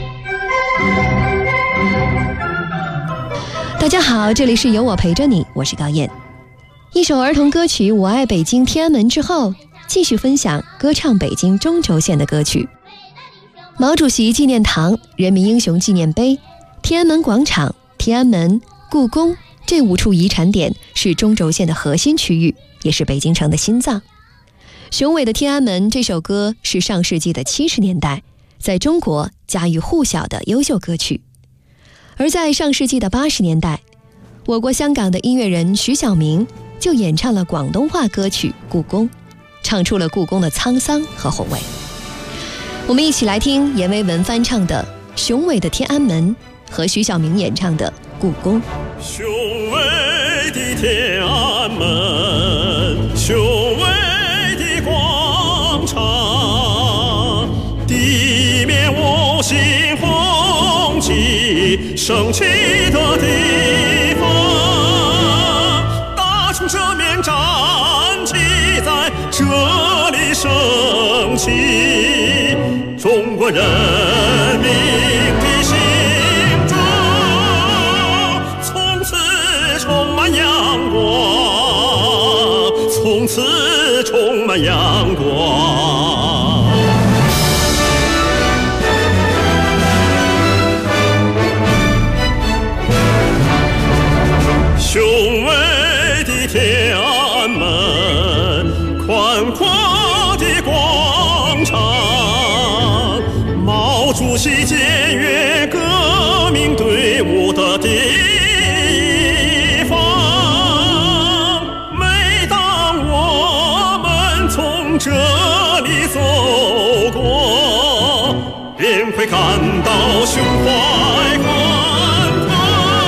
大家好，这里是有我陪着你，我是高燕。一首儿童歌曲《我爱北京天安门》之后，继续分享歌唱北京中轴线的歌曲。毛主席纪念堂、人民英雄纪念碑、天安门广场、天安门、故宫这5处遗产点是中轴线的核心区域，也是北京城的心脏。雄伟的天安门这首歌是上世纪的70年代在中国家喻户晓的优秀歌曲。而在上世纪的80年代，我国香港的音乐人徐小明就演唱了广东话歌曲《故宫》，唱出了故宫的沧桑和宏伟。我们一起来听阎维文翻唱的《雄伟的天安门》和徐小明演唱的《故宫》。 雄伟的天安门，雄伟的广场，地面五星红旗升起的地方，大清这面战旗在这里升起，中国人民的心中从此充满阳光，从此充满阳光。雄伟的天安门，宽阔的广场，毛主席检阅革命队伍的地方。每当我们从这里走过，便会感到胸怀宽广。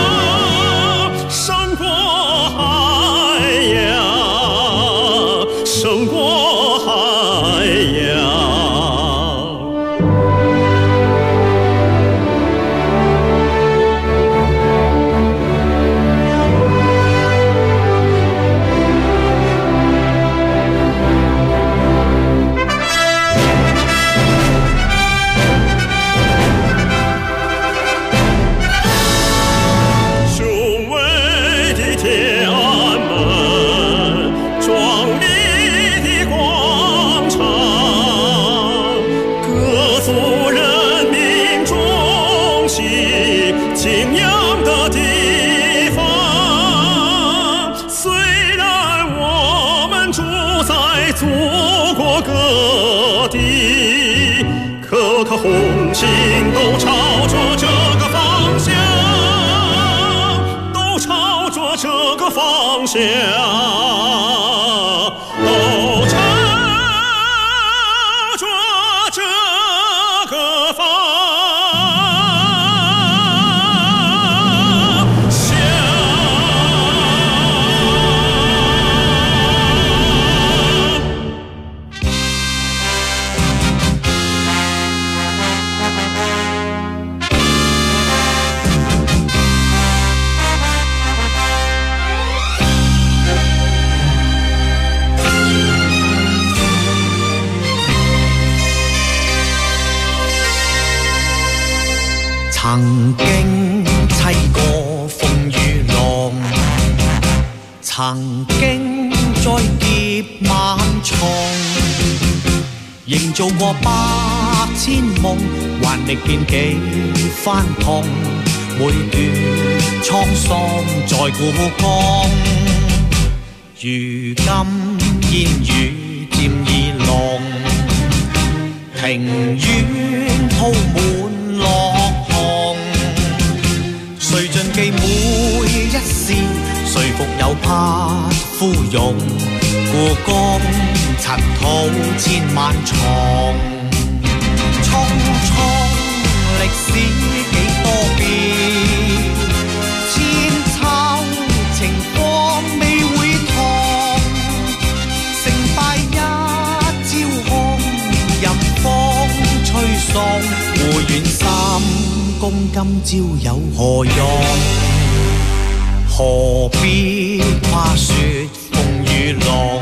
胜过海洋。 祖国各地，颗颗红星都朝着这个方向，都朝着这个方向，都朝着这个方向。 曾經砌過風雨浪，曾經災劫漫長，營造過百千夢，還歷遍幾番痛，每段滄桑在故鄉。如今煙雨漸已濃，庭院鋪滿落紅，誰盡記每一事，誰復有怕枯榮？故宮塵土千萬重，匆匆歷史幾多變，千秋情況未會同，成敗一朝空，任風吹送，回願三公今朝有何用？何必跨雪風雨浪？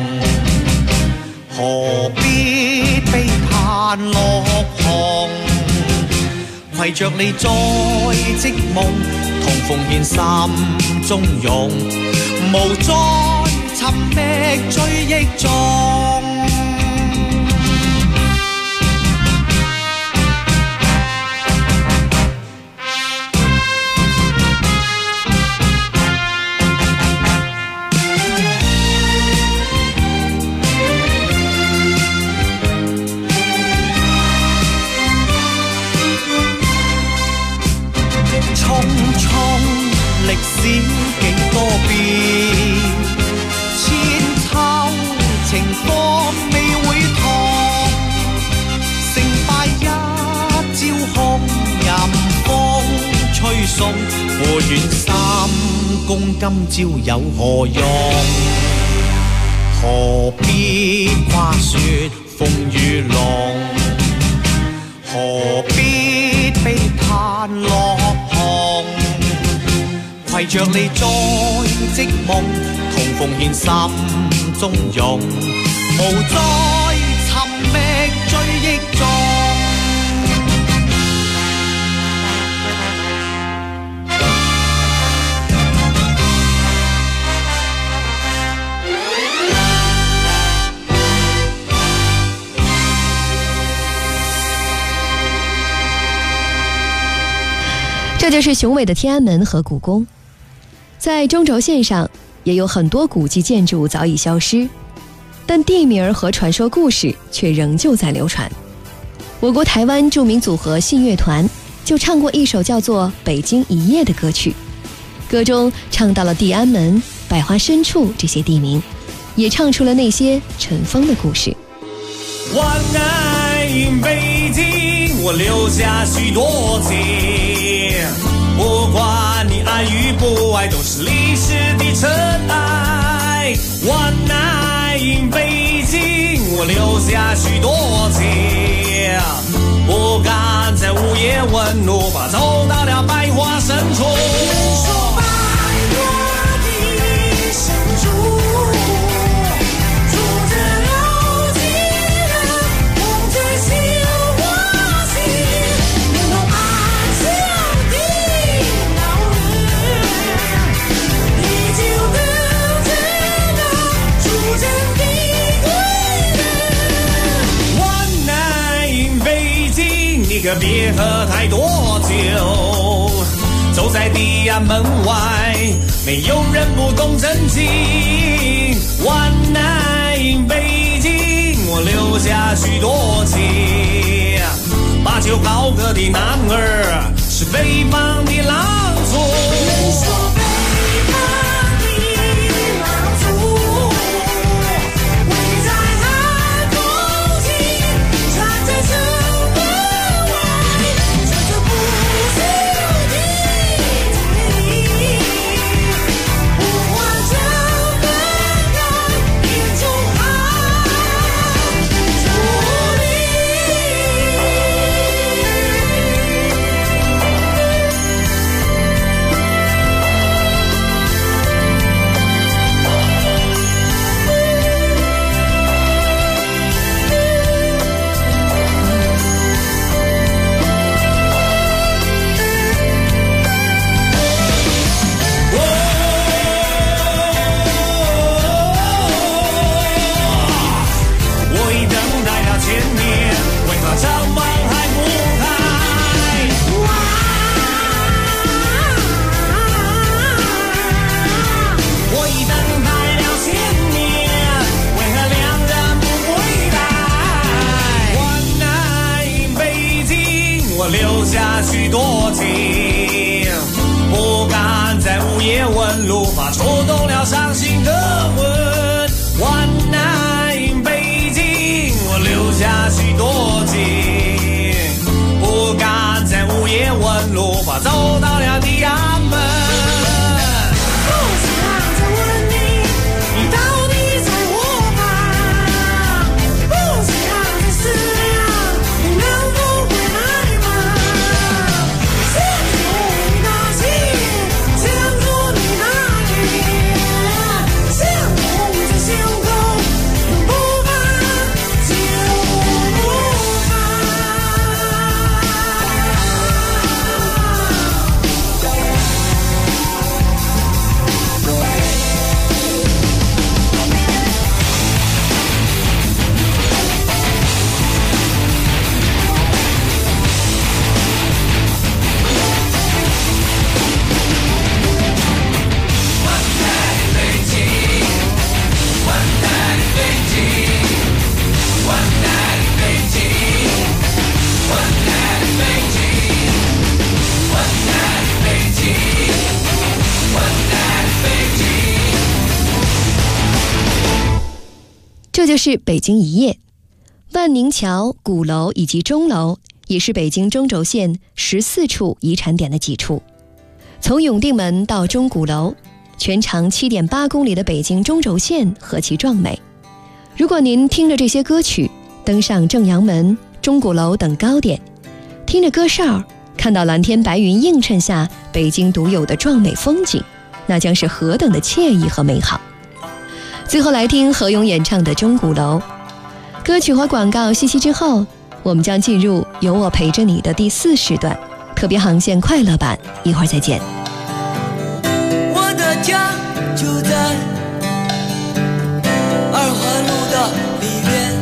何必悲嘆落紅？攜着你再織夢，同奉獻心中勇，無再尋覓追憶中。歷史幾多變，千秋情況未會同，成敗一朝空，任風吹送，和願三公今朝有何用？何必跨雪風雨浪？何必悲嘆落紅？攜着你再織夢，同奉獻心中勇，無再尋覓追憶中。 这就是雄伟的天安门和故宫。在中轴线上也有很多古迹建筑早已消失，但地名和传说故事却仍旧在流传。我国台湾著名组合信乐团就唱过一首叫做《北京一夜》的歌曲，歌中唱到了地安门、百花深处这些地名，也唱出了那些尘封的故事。 我爱北京，我留下许多情，不管你爱与不爱，都是历史的尘埃。我爱北京，我留下许多情，不敢在午夜问路，怕走到了百花深处。可别喝太多酒，走在地安门外，没有人不懂真情。One night in 北京， 多情。89高个的男儿是北方的狼族。人说北方的狼族围在海风起，站在城门外，穿着不朽的经历，不换成分开一种海主力。我已等待了1000年，为何长梦还不开？我已等待了1000年，为何两人不回来？万南北京，我留下许多情，不敢在午夜问路，怕触动了伤心的魂。万南北京，我留下许多情，不敢在午夜问路，怕走到了地安门。不想再问你，你到底在我旁？不想再思量，你能否回来吗？牵住你那心，牵住你那眼，相逢在心头，永不分，就不分。 这就是北京一夜。万宁桥、鼓楼以及钟楼也是北京中轴线14处遗产点的几处。从永定门到钟鼓楼，全长7.8公里的北京中轴线何其壮美。如果您听着这些歌曲，登上正阳门、钟鼓楼等高点，听着歌哨，看到蓝天白云映衬下北京独有的壮美风景，那将是何等的惬意和美好。最后来听何勇演唱的《钟鼓楼》。歌曲和广告息息之后，我们将进入有我陪着你的第4时段特别航线快乐版，一会儿再见。 我的家就在2环路的里边，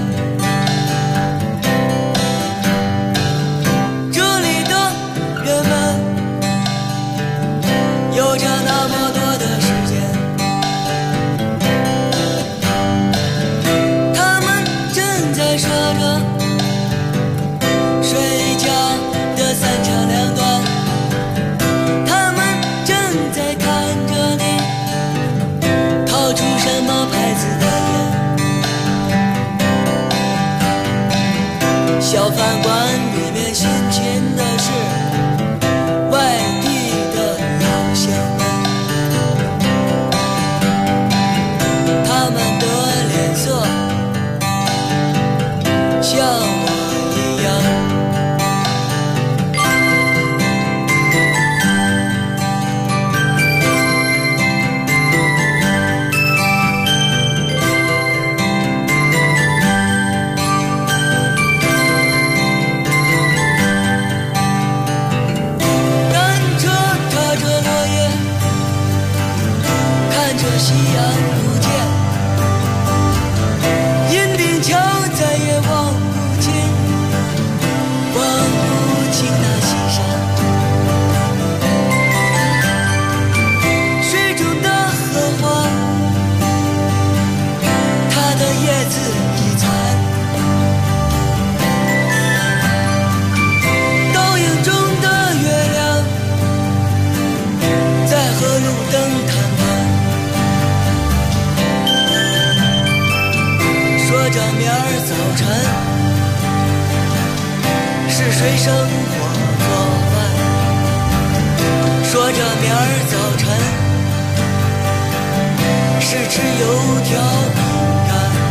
这里的人们有着那么多的时间，他们正在说着睡觉的3长2短，他们正在看着你掏出什么牌子的烟。小饭馆里面辛勤的是外地的老乡们，他们的脸色像我一样。 着明儿早晨是谁生火做饭，说着明儿早晨是吃油条饼干。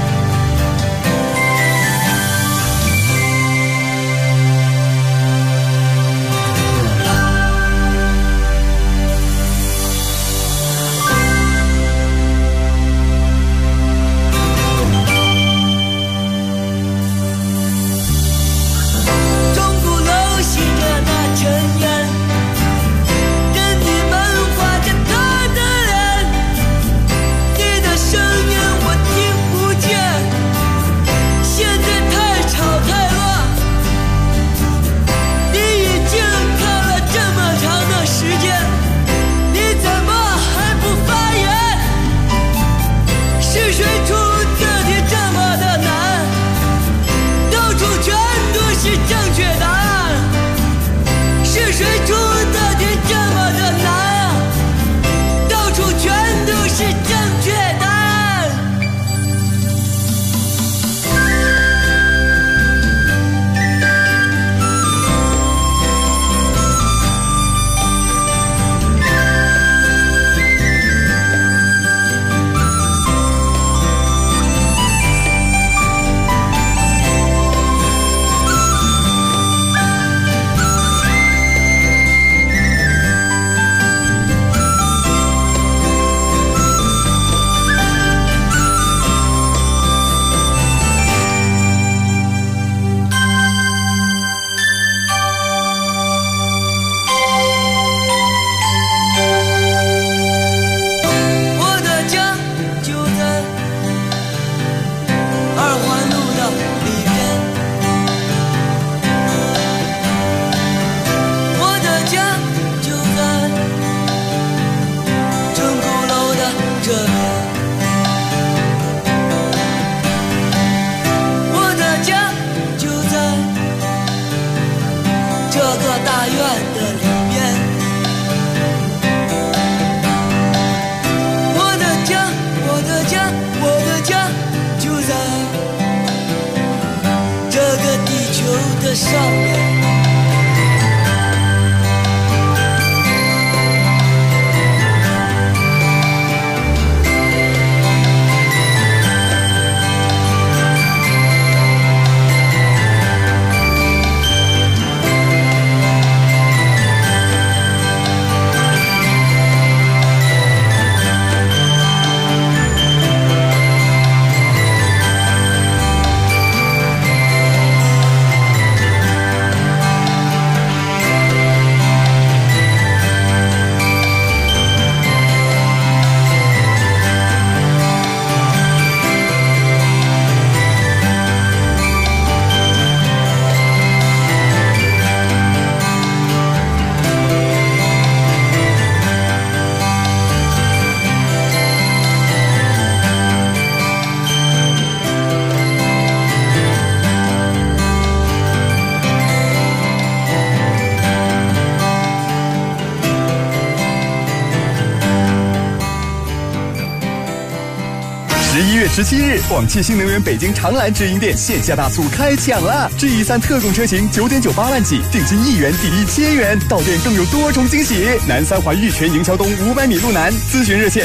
11月17日，广汽新能源北京长蓝直营店线下大促开抢啦 ！G3 特供车型9.98万起，定金1元抵1000元，到店更有多重惊喜。南三环玉泉营销东500米路南，咨询热线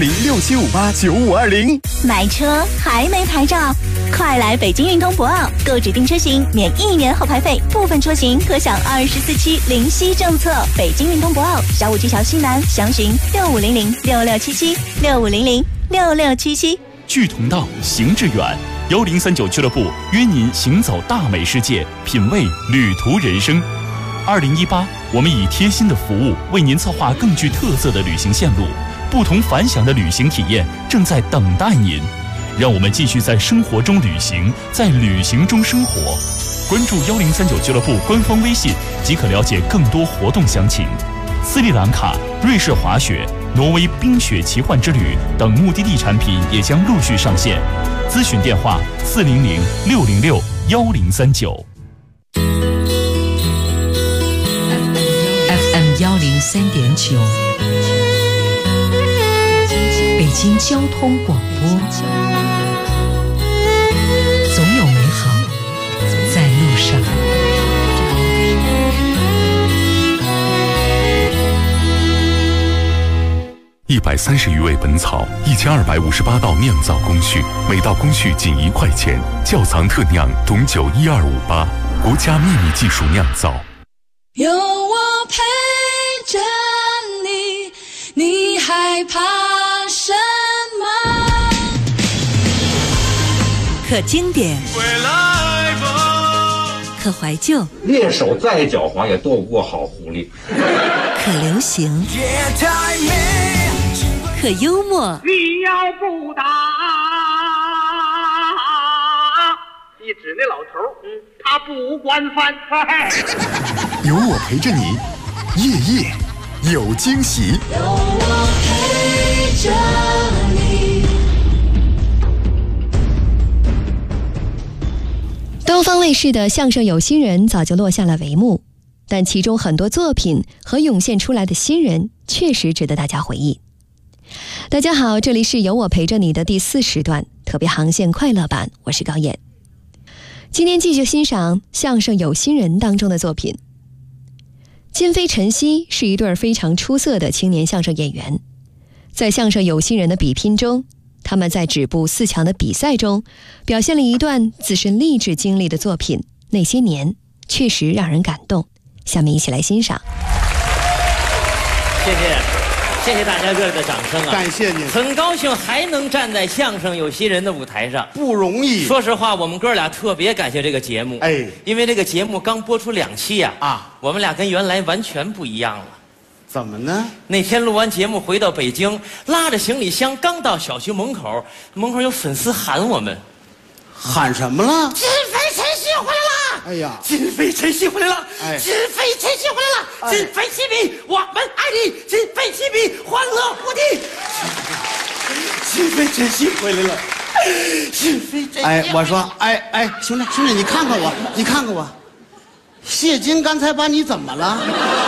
01067589520。 买车还没牌照，快来北京运通博奥购指定车型免1年后牌费，部分车型可享24期零息政策。北京运通博奥小武技桥西南，详询6500667765006677。 聚同道，行致远，1039俱乐部约您行走大美世界，品味旅途人生。2018，我们以贴心的服务为您策划更具特色的旅行线路，不同凡响的旅行体验正在等待您。让我们继续在生活中旅行，在旅行中生活。关注1039俱乐部官方微信即可了解更多活动详情。斯里兰卡、瑞士滑雪、挪威冰雪奇幻之旅等目的地产品也将陆续上线。咨询电话400-606-1039。 FM 103.9，北京交通广播。 1230余味本草，1258道酿造工序，每道工序仅1块钱，窖藏特酿董酒12588，国家秘密技术酿造。 有我陪着你，你害怕什么？ 可经典， 回来吧， 可怀旧， 猎手再狡猾也斗不过好狐狸。 可流行，可幽默。 你要不打，一指那老头他不惯犯。 有我陪着你，夜夜有惊喜。 有我陪着你。 东方卫视的相声有新人早就落下了帷幕，但其中很多作品和涌现出来的新人确实值得大家回忆。大家好，这里是有我陪着你的第4时段特别航线快乐版，我是高燕。今天继续欣赏相声有新人当中的作品。金飞、陈曦是一对非常出色的青年相声演员，在相声有新人的比拼中，他们在止步4强的比赛中表现了一段自身励志经历的作品，那些年确实让人感动。下面一起来欣赏。 谢谢大家热烈的掌声啊！ 感谢您， 很高兴还能站在相声有新人的舞台上， 不容易。 说实话，我们哥俩特别感谢这个节目，因为这个节目刚播出2期我们俩跟原来完全不一样了。 怎么呢？ 那天录完节目回到北京，拉着行李箱刚到小区门口有粉丝喊我们， 喊什么了？ 金飞、陈曦回来了！ 哎呀， 金飞、陈曦回来了！金飞、陈曦回来了！金飞齐比，我们爱你！金飞齐比，欢乐无敌！金飞、陈曦回来了！金飞、陈曦， 我说，兄弟，你看看我，谢金刚才把你怎么了？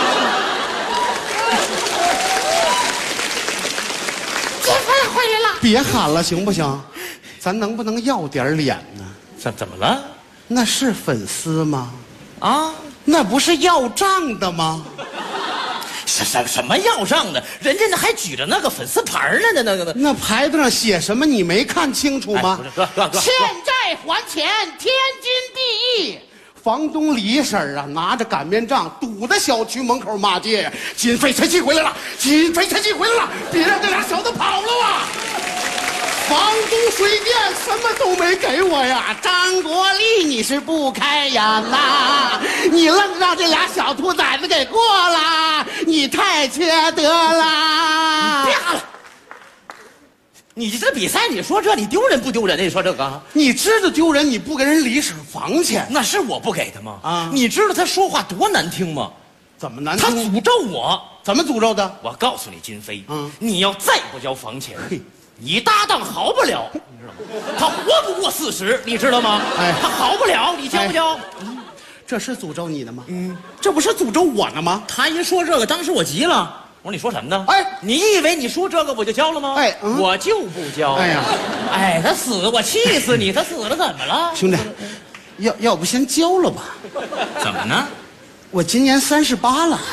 金飞回来了！ 别喊了，行不行？咱能不能要点脸呢？ 怎么了？ 那是粉丝吗？ 啊， 那不是要账的吗？ 什么要账的？人家那还举着那个粉丝牌呢， 那牌子上写什么？你没看清楚吗？ 哥， 欠债还钱，天经地义。房东李婶拿着擀面杖堵在小区门口骂街，金飞、陈曦回来了，金飞、陈曦回来了，别让这俩小子跑了啊！房东水电什么都没给我呀，张国立你是不开眼呐，你愣让这俩小兔崽子给过了，你太缺德了！ 别喊了，你这比赛你说这你丢人不丢人？你说这个， 你知道丢人，你不给人李婶房钱， 那是我不给他吗？你知道他说话多难听吗？ 怎么难听？ 他诅咒我， 怎么诅咒的？ 我告诉你，金飞，你要再不交房钱，你搭档好不了，你知道吗？他活不过40，你知道吗？他好不了，你交不交？ 这是诅咒你的吗？这不是诅咒我呢吗？ 他一说这个，当时我急了，我说你说什么呢？你以为你说这个我就交了吗？我就不交。他死我气死你，他死了怎么了？ 兄弟，要不先交了吧？ 怎么呢？ 我今年38了。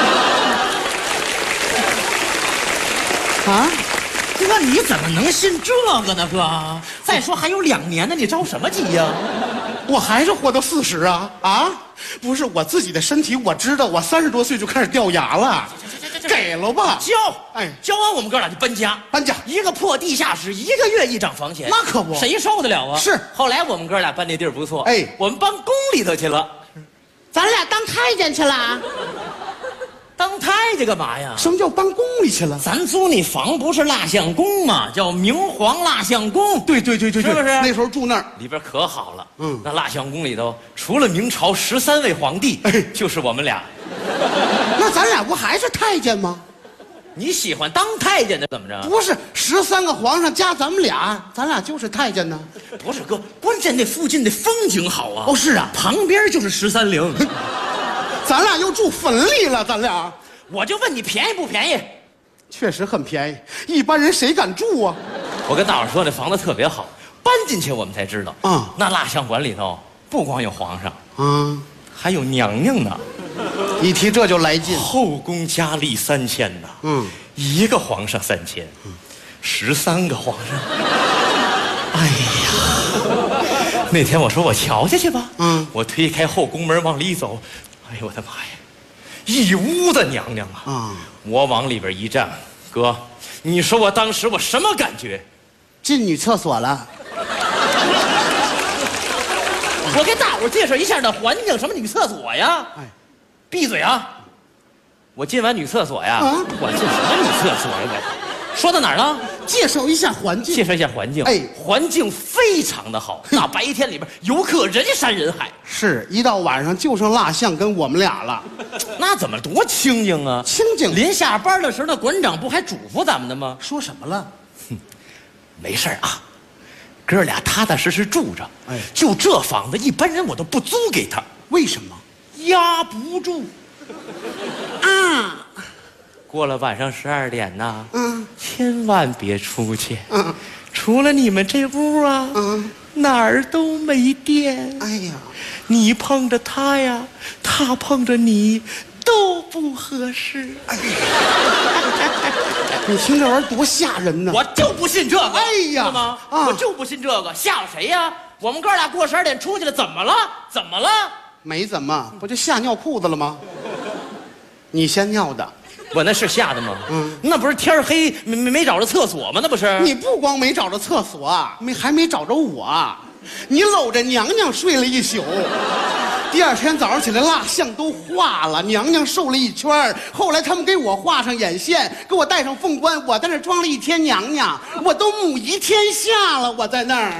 啊？ 哥，你怎么能信这个呢？哥，再说还有2年呢，你着什么急呀？ 我还是活到40啊！不是我自己的身体，我知道，我30多岁就开始掉牙了。给了吧， 交完我们哥俩就搬家，一个破地下室，1个月1涨房钱， 那可不， 谁受得了啊？ 是， 后来我们哥俩搬那地儿不错，我们搬宫里头去了， 咱俩当太监去了。 当太监干嘛呀？ 什么叫搬宫里去了？ 咱租那房不是蜡像宫吗？叫明皇蜡像宫。 对，是不是？ 那时候住那儿， 里边可好了。那蜡像宫里头除了明朝13位皇帝，就是我们俩。 那咱俩不还是太监吗？ 你喜欢当太监的怎么着？ 不是13个皇上加咱们俩，咱俩就是太监呢。 不是哥，关键那附近的风景好啊。 是啊， 旁边就是13陵。 咱俩又住坟里了，咱俩。 我就问你便宜不便宜？ 确实很便宜，一般人谁敢住啊？ 我跟大伙说，那房子特别好，搬进去我们才知道那蜡像馆里头不光有皇上，还有娘娘呢。 一提这就来劲， 后宫佳丽3000呢。 1个皇上3000，13个皇上。哎呀，那天我说我瞧下去吧，我推开后宫门往里走，哎呦我的妈呀，一屋子娘娘啊！我往里边一站，哥，你说我当时我什么感觉？ 进女厕所了。 我给大伙介绍一下那环境，什么女厕所呀？哎，闭嘴啊！我进完女厕所呀，我进什么女厕所呀？我说到哪儿了？ 介绍一下环境。 介绍一下环境。哎，环境非常的好。大白天里边游客人山人海， 是一到晚上就剩蜡像跟我们俩了。 那怎么多清静啊？ 清静。 临下班的时候，那馆长不还嘱咐咱们的吗？ 说什么了？ 没事啊。哥俩踏踏实实住着，哎，就这房子，一般人我都不租给他。 为什么？ 压不住。啊！过了晚上12点呐，千万别出去。除了你们这屋啊，哪儿都没电。 哎呀， 你碰着他呀，他碰着你，都不合适。哎呀， 你听这玩意儿多吓人呢！ 我就不信这个。 哎呀， 吗？我就不信这个，吓唬谁呀？我们哥俩过12点出去了，怎么了？怎么了？ 没怎么，不就吓尿裤子了吗？你先尿的。 我那是吓的吗？那不是天黑没找着厕所吗？那不是。 你不光没找着厕所，还没找着我，你搂着娘娘睡了一宿。第2天早上起来，蜡像都化了，娘娘瘦了1圈。后来他们给我画上眼线，给我戴上凤冠，我在那装了1天娘娘，我都母仪天下了，我在那儿。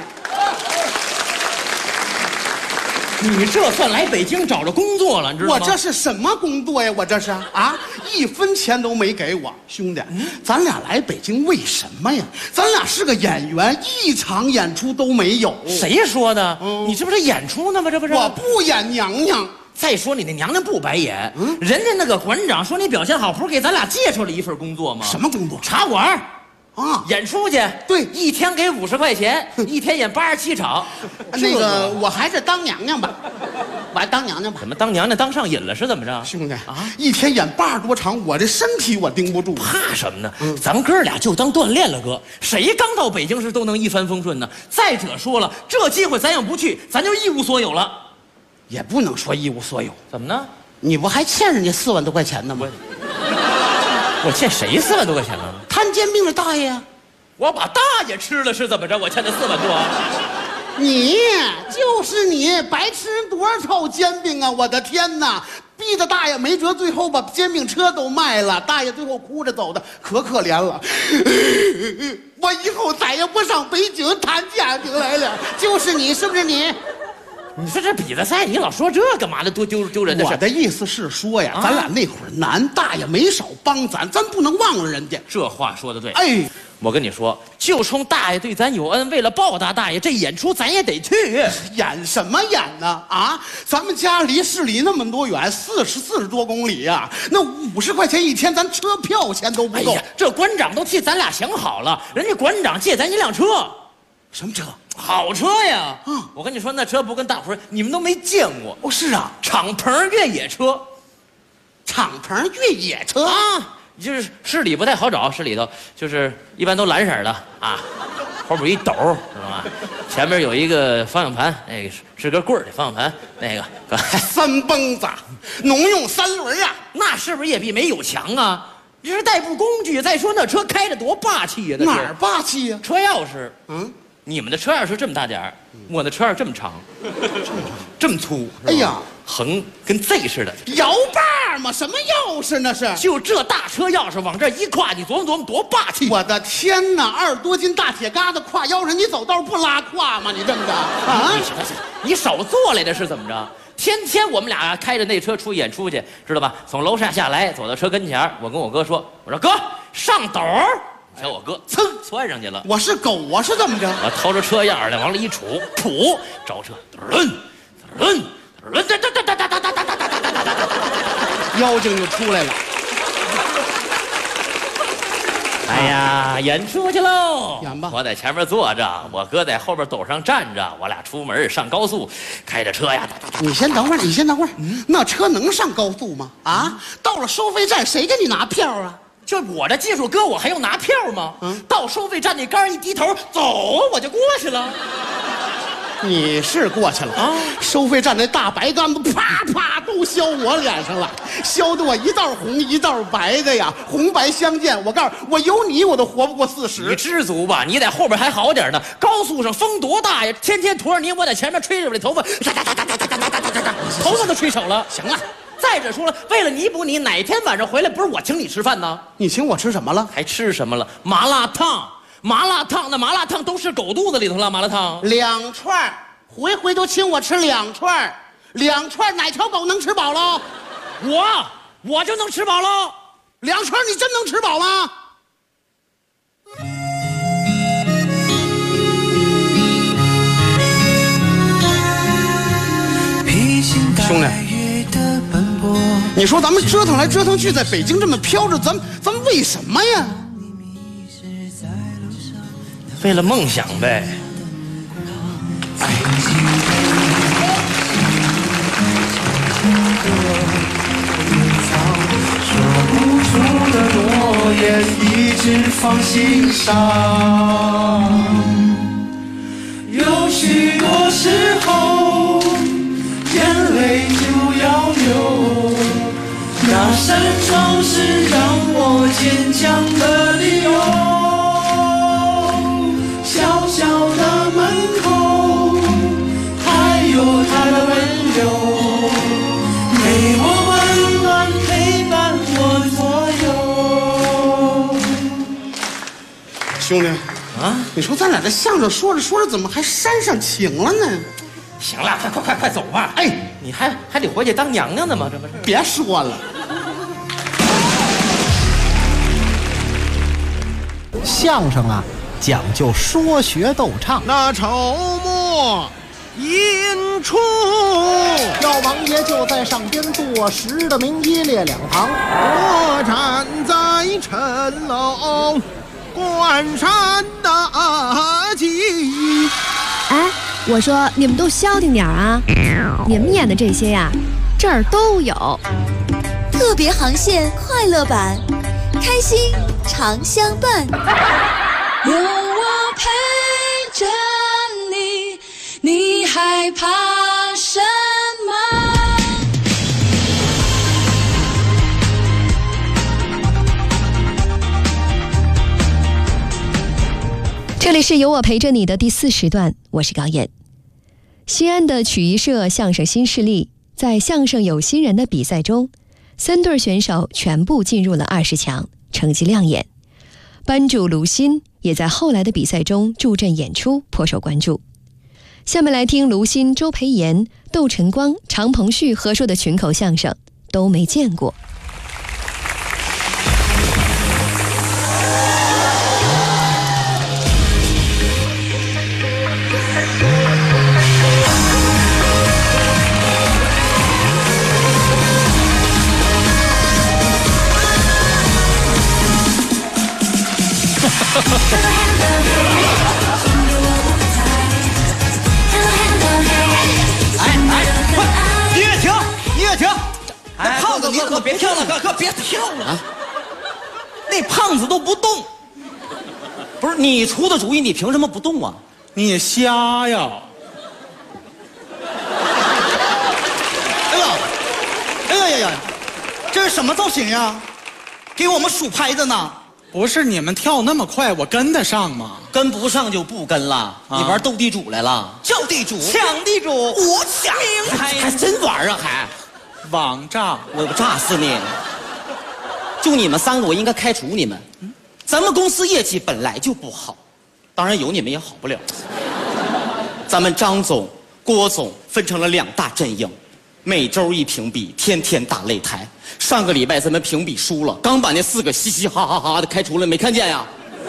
你这算来北京找着工作了，你知道吗？ 我这是什么工作呀？我这是啊，1分钱都没给我，兄弟，咱俩来北京为什么呀？咱俩是个演员，1场演出都没有。 谁说的？你这不是演出呢吗？这不是？ 我不演娘娘。 再说你那娘娘不白演，人家那个馆长说你表现好，不是给咱俩介绍了一份工作吗？ 什么工作？ 茶馆。 啊， 演出去， 对 ，1天给50块钱，1天演87场。 那个我还是当娘娘吧，我还当娘娘吧。 怎么当娘娘当上瘾了是怎么着？ 兄弟啊，1天演80多场，我这身体我盯不住。 怕什么呢？咱们哥俩就当锻炼了，哥。谁刚到北京时都能一帆风顺呢？再者说了，这机会咱要不去，咱就一无所有了。 也不能说一无所有， 怎么呢？ 你不还欠人家4万多块钱呢吗？ 我欠谁4万多块钱呢？ 摊煎饼的大爷， 我把大爷吃了是怎么着？我欠他4万多。 你就是你，白吃多少套煎饼啊！我的天哪，逼得大爷没辙，最后把煎饼车都卖了。大爷最后哭着走的，可可怜了。我以后再也不上北京摊煎饼来了。就是你，是不是你？ 你说这比的赛，你老说这干嘛呢？多丢人的事。 我的意思是说呀，咱俩那会儿难，大爷没少帮咱，咱不能忘了人家。 这话说的对。 哎， 我跟你说，就冲大爷对咱有恩，为了报答大爷，这演出咱也得去。 演什么演呢？啊，咱们家离市里那么多远，40多公里呀，那50块钱1天，咱车票钱都不够。 哎呀，这馆长都替咱俩想好了，人家馆长借咱1辆车。 什么车？ 好车呀！我跟你说，那车不跟大伙儿你们都没见过。 哦，是啊， 敞篷越野车。 敞篷越野车啊，就是市里不太好找，市里头就是一般都蓝色的啊，后边一斗，知道吗？前面有一个方向盘，那个是根棍儿的方向盘，那个 3蹦子，农用3轮啊， 那是不是也比没有强啊？这是代步工具。再说那车开着多霸气呀！ 哪儿霸气呀？ 车钥匙，你们的车钥匙这么大点儿，我的车钥匙这么长，这么粗。 哎呀， 横跟 Z 似的。 摇把吗？什么钥匙那是？ 就这大车钥匙往这一挎，你琢磨琢磨多霸气！ 我的天哪，20多斤大铁疙瘩挎腰上，你走道不拉胯吗？你这么着啊？ 你少坐来的是怎么着？天天我们俩开着那车出演出去，知道吧？从楼下来，走到车跟前，我跟我哥说：“我说哥，上斗。”瞧我哥噌窜上去了。 我是狗啊，是怎么着？ 我掏着车钥匙来往里一杵，噗，着车， 妖精就出来了。 哎呀，演出去喽！ 演吧。 我在前面坐着，我哥在后边斗上站着，我俩出门上高速，开着车呀。 你先等会儿，那车能上高速吗？啊，到了收费站谁给你拿票啊？ 就我这技术，哥我还用拿票吗？到收费站那杆一低头，走我就过去了。 你是过去了啊？收费站那大白杆子啪啪都削我脸上了，削得我一道红一道白的呀，红白相间。我告诉我有你我都活不过40。 你知足吧，你在后边还好点呢。高速上风多大呀，天天驮着你，我在前面吹着我这头发，头发都吹手了。行了，再者说了，为了弥补你，哪天晚上回来不是我请你吃饭呢？ 你请我吃什么了？ 还吃什么了？麻辣烫。麻辣烫，那麻辣烫都是狗肚子里头了。麻辣烫 2串，回回都请我吃2串，2串哪条狗能吃饱了？ 我就能吃饱了。 2串你真能吃饱吗？兄弟，你说咱们折腾来折腾去，在北京这么飘着，咱们为什么呀？ 为了梦想呗。 说不出的诺言一直放心上，有许多时候眼泪就要流，那扇窗是让我坚强的理由。小小的门口，还有他的温柔，给我温暖，陪伴我左右。 兄弟啊，你说咱俩这相声说着说着，怎么还山上请了呢？ 行了，快走吧！哎，你还得回去当娘娘呢吗？这不是？ 别说了。 相声啊，讲究说学逗唱。 那筹末引出， 药王爷就在上边坐实的明一列两旁， 我站在城楼观山大吉。 哎，我说你们都消停点啊！你们演的这些呀，这儿都有。 特别航线快乐版，开心常相伴。 有我陪着你，你害怕什么？ 这里是有我陪着你的第4时段，我是高燕。西安的曲艺社相声新势力在相声有新人的比赛中，3对选手全部进入了20强，成绩亮眼。班主卢鑫也在后来的比赛中助阵演出，颇受关注。下面来听卢鑫、周培炎、窦晨光、常鹏旭合说的群口相声，都没见过。 音乐停！哎，胖子，你可别跳了，哥别跳了啊！那胖子都不动。不是你出的主意，你凭什么不动啊？ 你瞎呀！ 哎呀，这是什么造型呀？给我们数拍子呢？ 不是你们跳那么快，我跟得上吗？ 跟不上就不跟了。你玩斗地主来了？叫地主，抢地主，我抢，还真玩啊？还网炸， 我炸死你！就你们3个，我应该开除你们。咱们公司业绩本来就不好，当然有你们也好不了。咱们张总、郭总分成了2大阵营，每周一评比，天天打擂台。上个礼拜咱们评比输了，刚把那4个嘻嘻哈哈哈的开除了，没看见呀？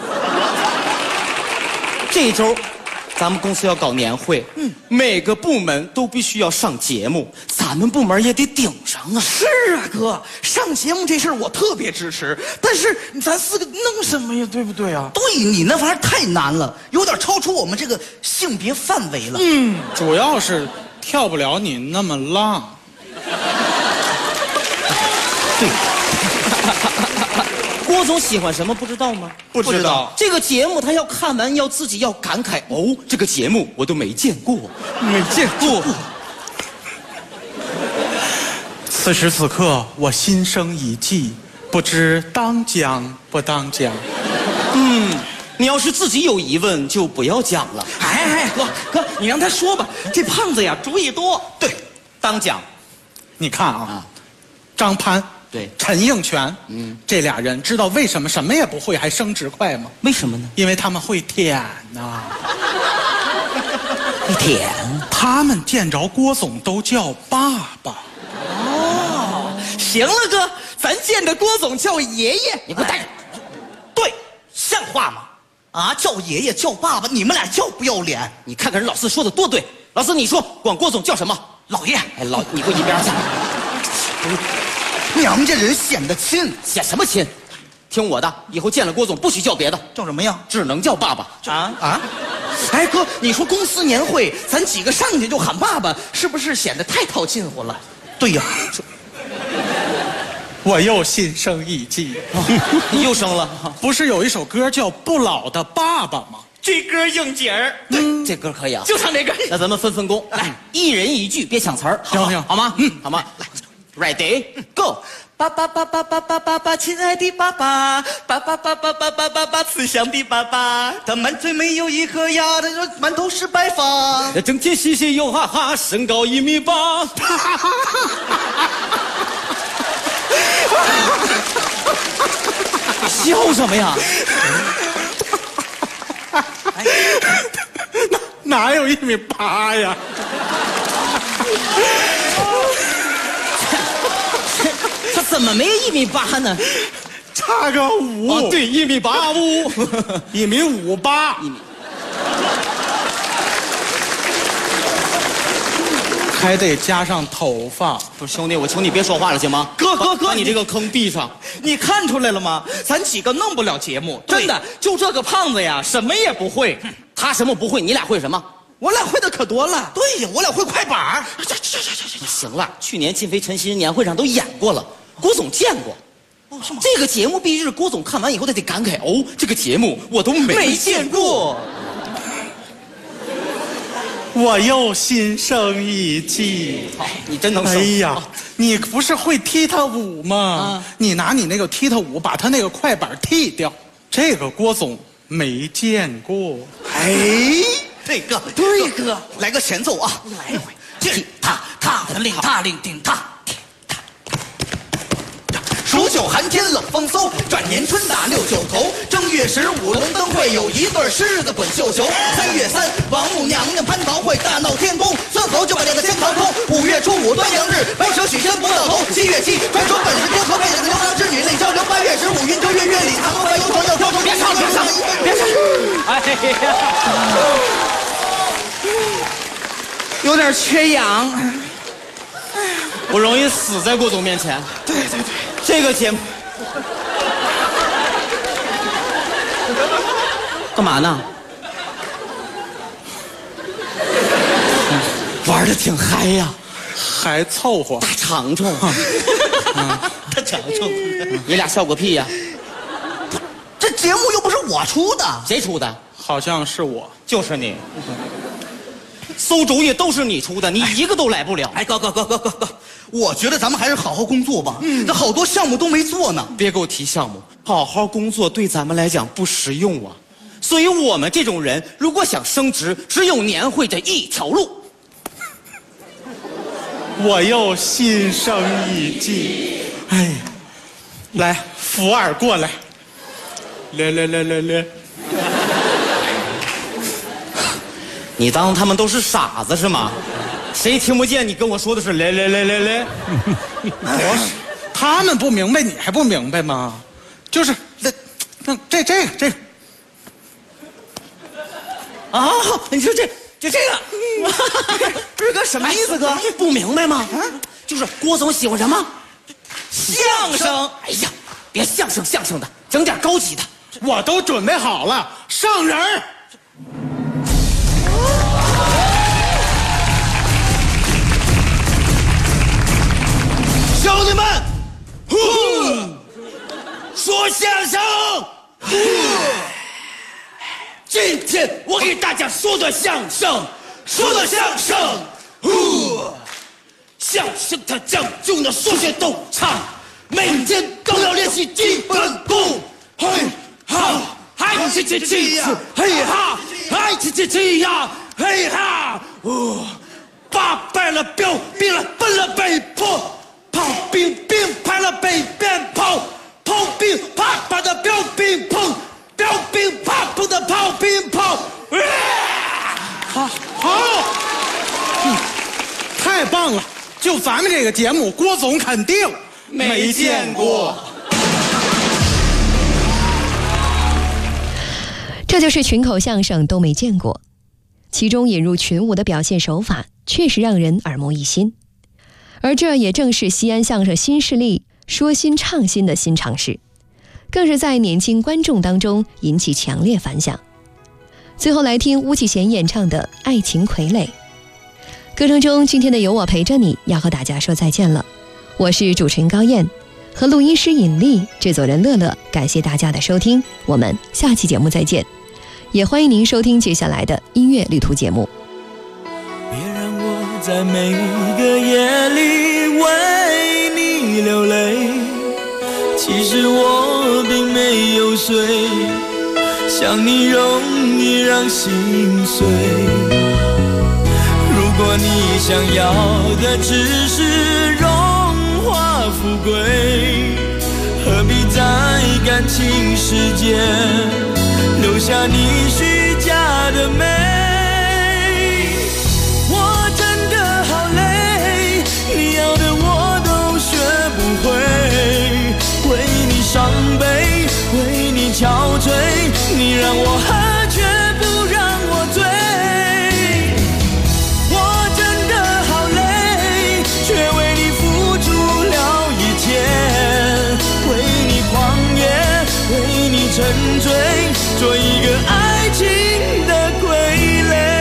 这周咱们公司要搞年会，每个部门都必须要上节目，咱们部门也得顶上啊。 是啊，哥，上节目这事儿我特别支持，但是咱4个弄什么呀？对不对啊？ 对，你那玩意儿太难了，有点超出我们这个性别范围了。 主要是跳不了你那么浪。 对，郭郭总喜欢什么不知道吗？ 不知道。 这个节目他要看完要自己要感慨哦，这个节目我都没见过， 没见过。此时此刻，我心生一计，不知当讲不当讲。 你要是自己有疑问，就不要讲了。 哎， 哥，你让他说吧。这胖子呀，主意多。 对， 当讲。 你看啊，张潘， 对， 陈应全，这俩人知道为什么什么也不会还升职快吗？ 为什么呢？ 因为他们会舔呐。 会舔？ 他们见着郭总都叫爸爸。 哦，行了，哥，咱见着郭总叫爷爷。你给我带着。对，像话吗？啊，叫爷爷叫爸爸，你们俩要不要脸？你看看人老四说的多对。老四，你说管郭总叫什么？老爷。哎，你给我一边去。娘家人显得亲，显什么亲？听我的，以后见了郭总不许叫别的，叫什么呀？只能叫爸爸。哎，哥，你说公司年会，咱几个上去就喊爸爸，是不是显得太套近乎了？对呀。 我又心生一计， 你又生了？ 不是有一首歌叫《不老的爸爸》吗？ 这歌应景儿，对，这歌可以啊，就唱这歌。那咱们分工，来，一人一句，别抢词儿， 行， 好吗？好吗？来 ，Ready Go！ 爸爸爸爸爸爸爸爸，亲爱的爸爸，爸爸爸爸爸爸爸爸，慈祥的爸爸，他满嘴没有一颗牙，他满头是白发，整天嘻嘻又哈哈，身高1.8米。笑什么呀？ 哪有1.8米呀？ 他怎么没1.8米呢？ 差个5。 哦，对 ，1.85，1.58米。还得加上头发。 不是兄弟，我求你别说话了，行吗？哥，把你这个坑闭上。你看出来了吗？咱几个弄不了节目，真的。就这个胖子呀，什么也不会。他什么不会？你俩会什么？我俩会的可多了。对呀，我俩会快板。行了，去年金飞陈新年会上都演过了，郭总见过。哦，是吗？这个节目必日，郭总看完以后他得感慨哦，这个节目我都没见过。 我又心生一计， 你真能生！ 哎呀，你不是会踢踏舞吗？你拿你那个踢踏舞把他那个快板踢掉，这个郭总没见过。 哎，对哥，来个前奏啊！来一回，踢踏踏令踏令叮踏。数九寒天冷风嗖，转年春打69头。正月15龙灯会，有一对狮子滚绣球。3月3王母娘娘蟠桃会，大闹天宫，孙猴就把这个天掏空。5月初5端阳日，白蛇许仙不到头。7月7传说本是天河配两个牛郎织女泪交流。8月15云遮月，月里堂外有床要挑头。别唱！哎呀，有点缺氧，我容易死在郭总面前。对，这个节目干嘛呢？玩的挺嗨呀， 还凑合。 大长虫，大长虫，你俩笑个屁呀！这节目又不是我出的，谁出的？ 好像是我， 就是你。馊主意都是你出的，你一个都来不了。哎，哥，我觉得咱们还是好好工作吧。这好多项目都没做呢。别给我提项目，好好工作对咱们来讲不实用啊。所以我们这种人如果想升职，只有年会这一条路。 我又心生一计，哎呀，来，福尔过来，来。 你当他们都是傻子是吗？谁听不见你跟我说的是来？ 他们不明白，你还不明白吗？就是这个啊！你说这个，日哥什么意思？哥不明白吗？就是郭总喜欢什么？相声。哎呀，别相声的，整点高级的。 我都准备好了，上人儿。 兄弟们，说相声的相声，说的相声，相声它讲究那说学逗唱，每天都要练习基本功。嘿哈，嗨起起起呀，嘿哈，嗨起起起呀，嘿哈，八败了标兵了，奔了北坡，炮兵兵排了北边跑，炮兵啪啪的标兵碰，标兵啪啪的炮兵跑。 好，太棒了！就咱们这个节目，郭总肯定没见过。 这就是群口相声都没见过，其中引入群舞的表现手法确实让人耳目一新，而这也正是西安相声新势力说新唱新的新尝试，更是在年轻观众当中引起强烈反响。最后来听巫启贤演唱的《爱情傀儡》。歌声中，今天的有我陪着你要和大家说再见了。我是主持人高燕，和录音师尹丽，制作人乐乐，感谢大家的收听，我们下期节目再见。也欢迎您收听接下来的音乐旅途节目。 别让我在每个夜里为你流泪，其实我并没有睡，想你容易让心碎。如果你想要的只是荣华富贵，何必在感情世界留下你虚假的美？我真的好累，你要的我都学不会，为你伤悲，为你憔悴，你让我喝却不让我醉。我真的好累，却为你付出了一切，为你狂野，为你沉醉，做一个爱情的傀儡。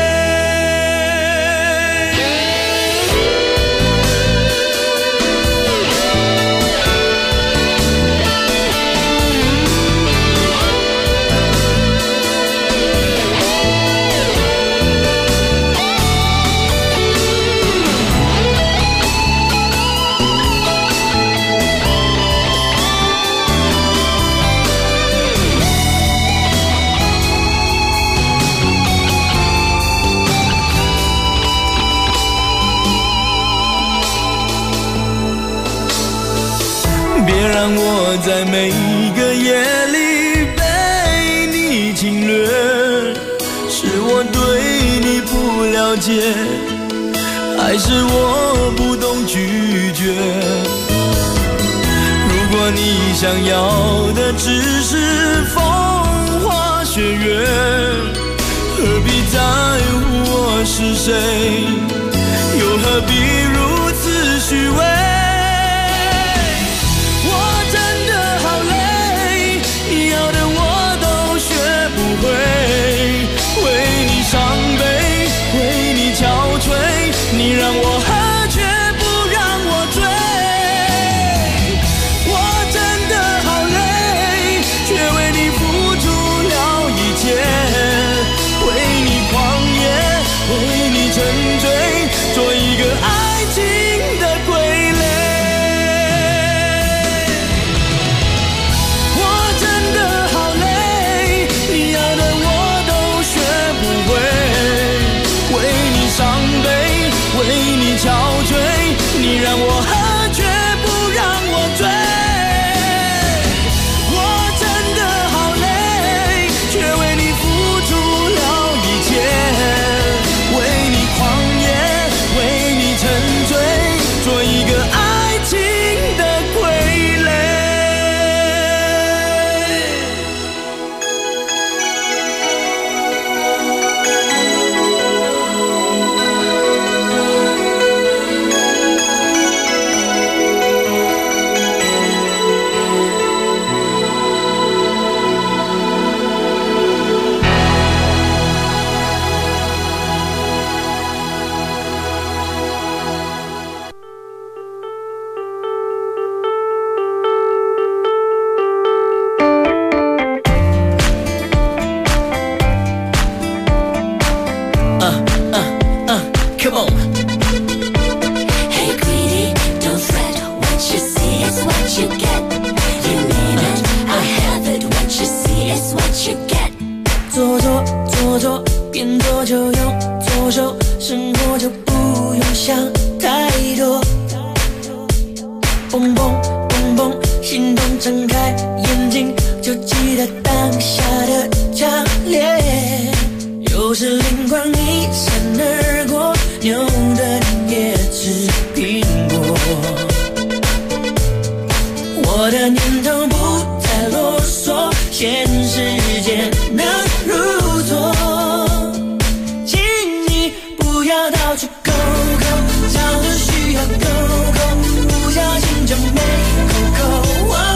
别让我在每个夜里被你侵略，是我对你不了解，还是我不懂拒绝？如果你想要的只是风花雪月，何必在乎我是谁？又何必如此虚伪？为你伤悲，为你憔悴，你让我喝却不让我醉。我真的好累，却为你付出了一切，为你狂野，为你沉醉，做一个爱情的傀儡。我真的好累，你要的为你憔悴，你让我喝却不让我醉。我真的好累，却为你付出了一切，为你狂野，为你沉醉，做一个爱情的傀儡。 生活就不用想太多。蹦蹦蹦蹦，心动睁开眼睛，就记得当下的强烈。有时灵光一闪而过，牛的你也吃苹果。我的念头不再啰嗦，现实间能如昨。请你不要到处勾勾，找着需要勾勾，不小心就没勾勾。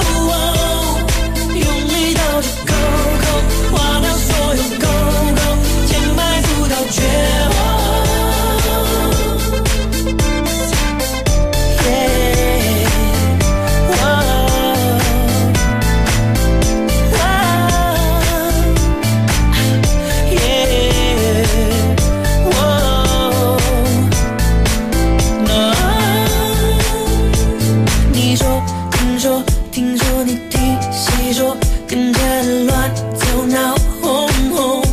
用力到处勾勾，划掉所有勾勾，填埋不到绝望。听说你听谁说，跟着乱走闹哄哄，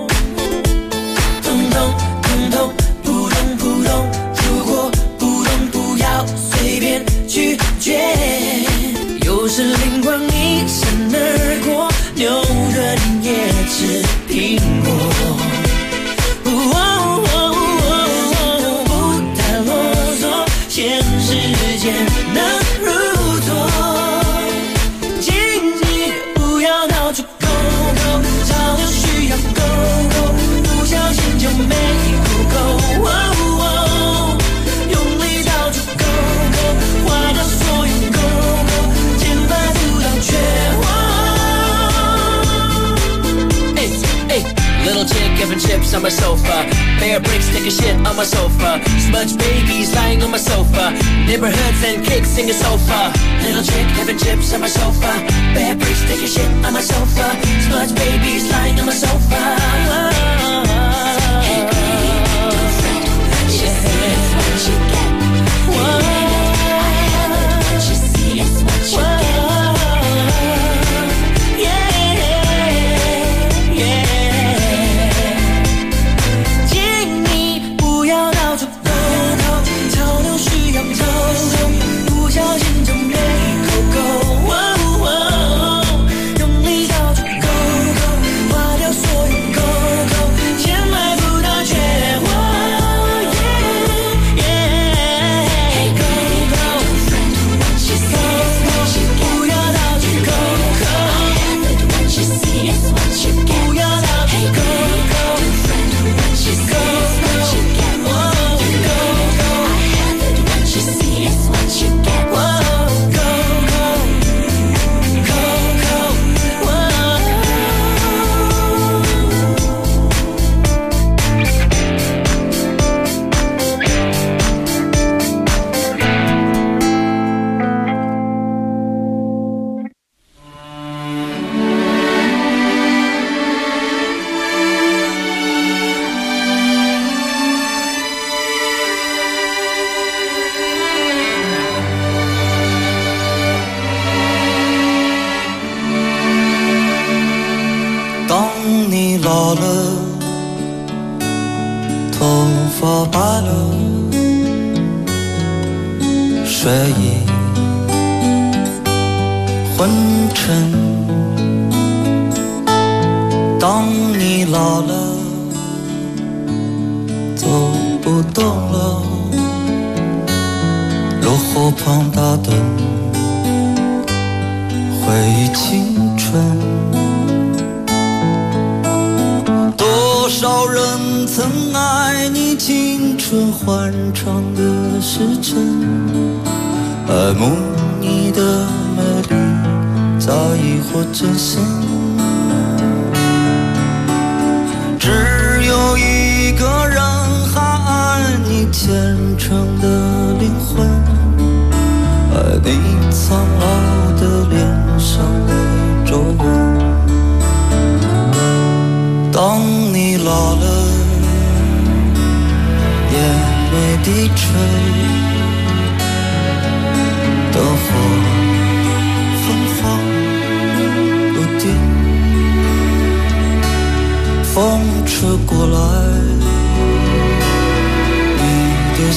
通通通通扑通扑通，如果不懂不要随便拒绝。有时灵光一闪而过，牛的你也吃苹果。不太啰嗦，现实间能如昨。没勾勾，用力到处勾勾，划掉所有勾勾，填埋不到绝望。Little chick giving chips on my sofa, bear bricks taking shit on my sofa, smudge babies lying on my sofa, neighborhoods and cakes singing sofa. Little chick having chips on my sofa, bear bricks taking shit on my sofa, smudge babies lying on my sofa.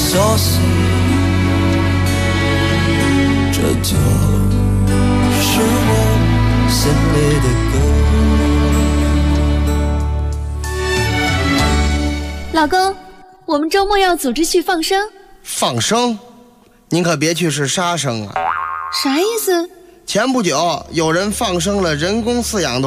琐事，这就是我心里的歌。 老公，我们周末要组织去放生。 放生？您可别去是杀生啊！ 啥意思？ 前不久有人放生了人工饲养的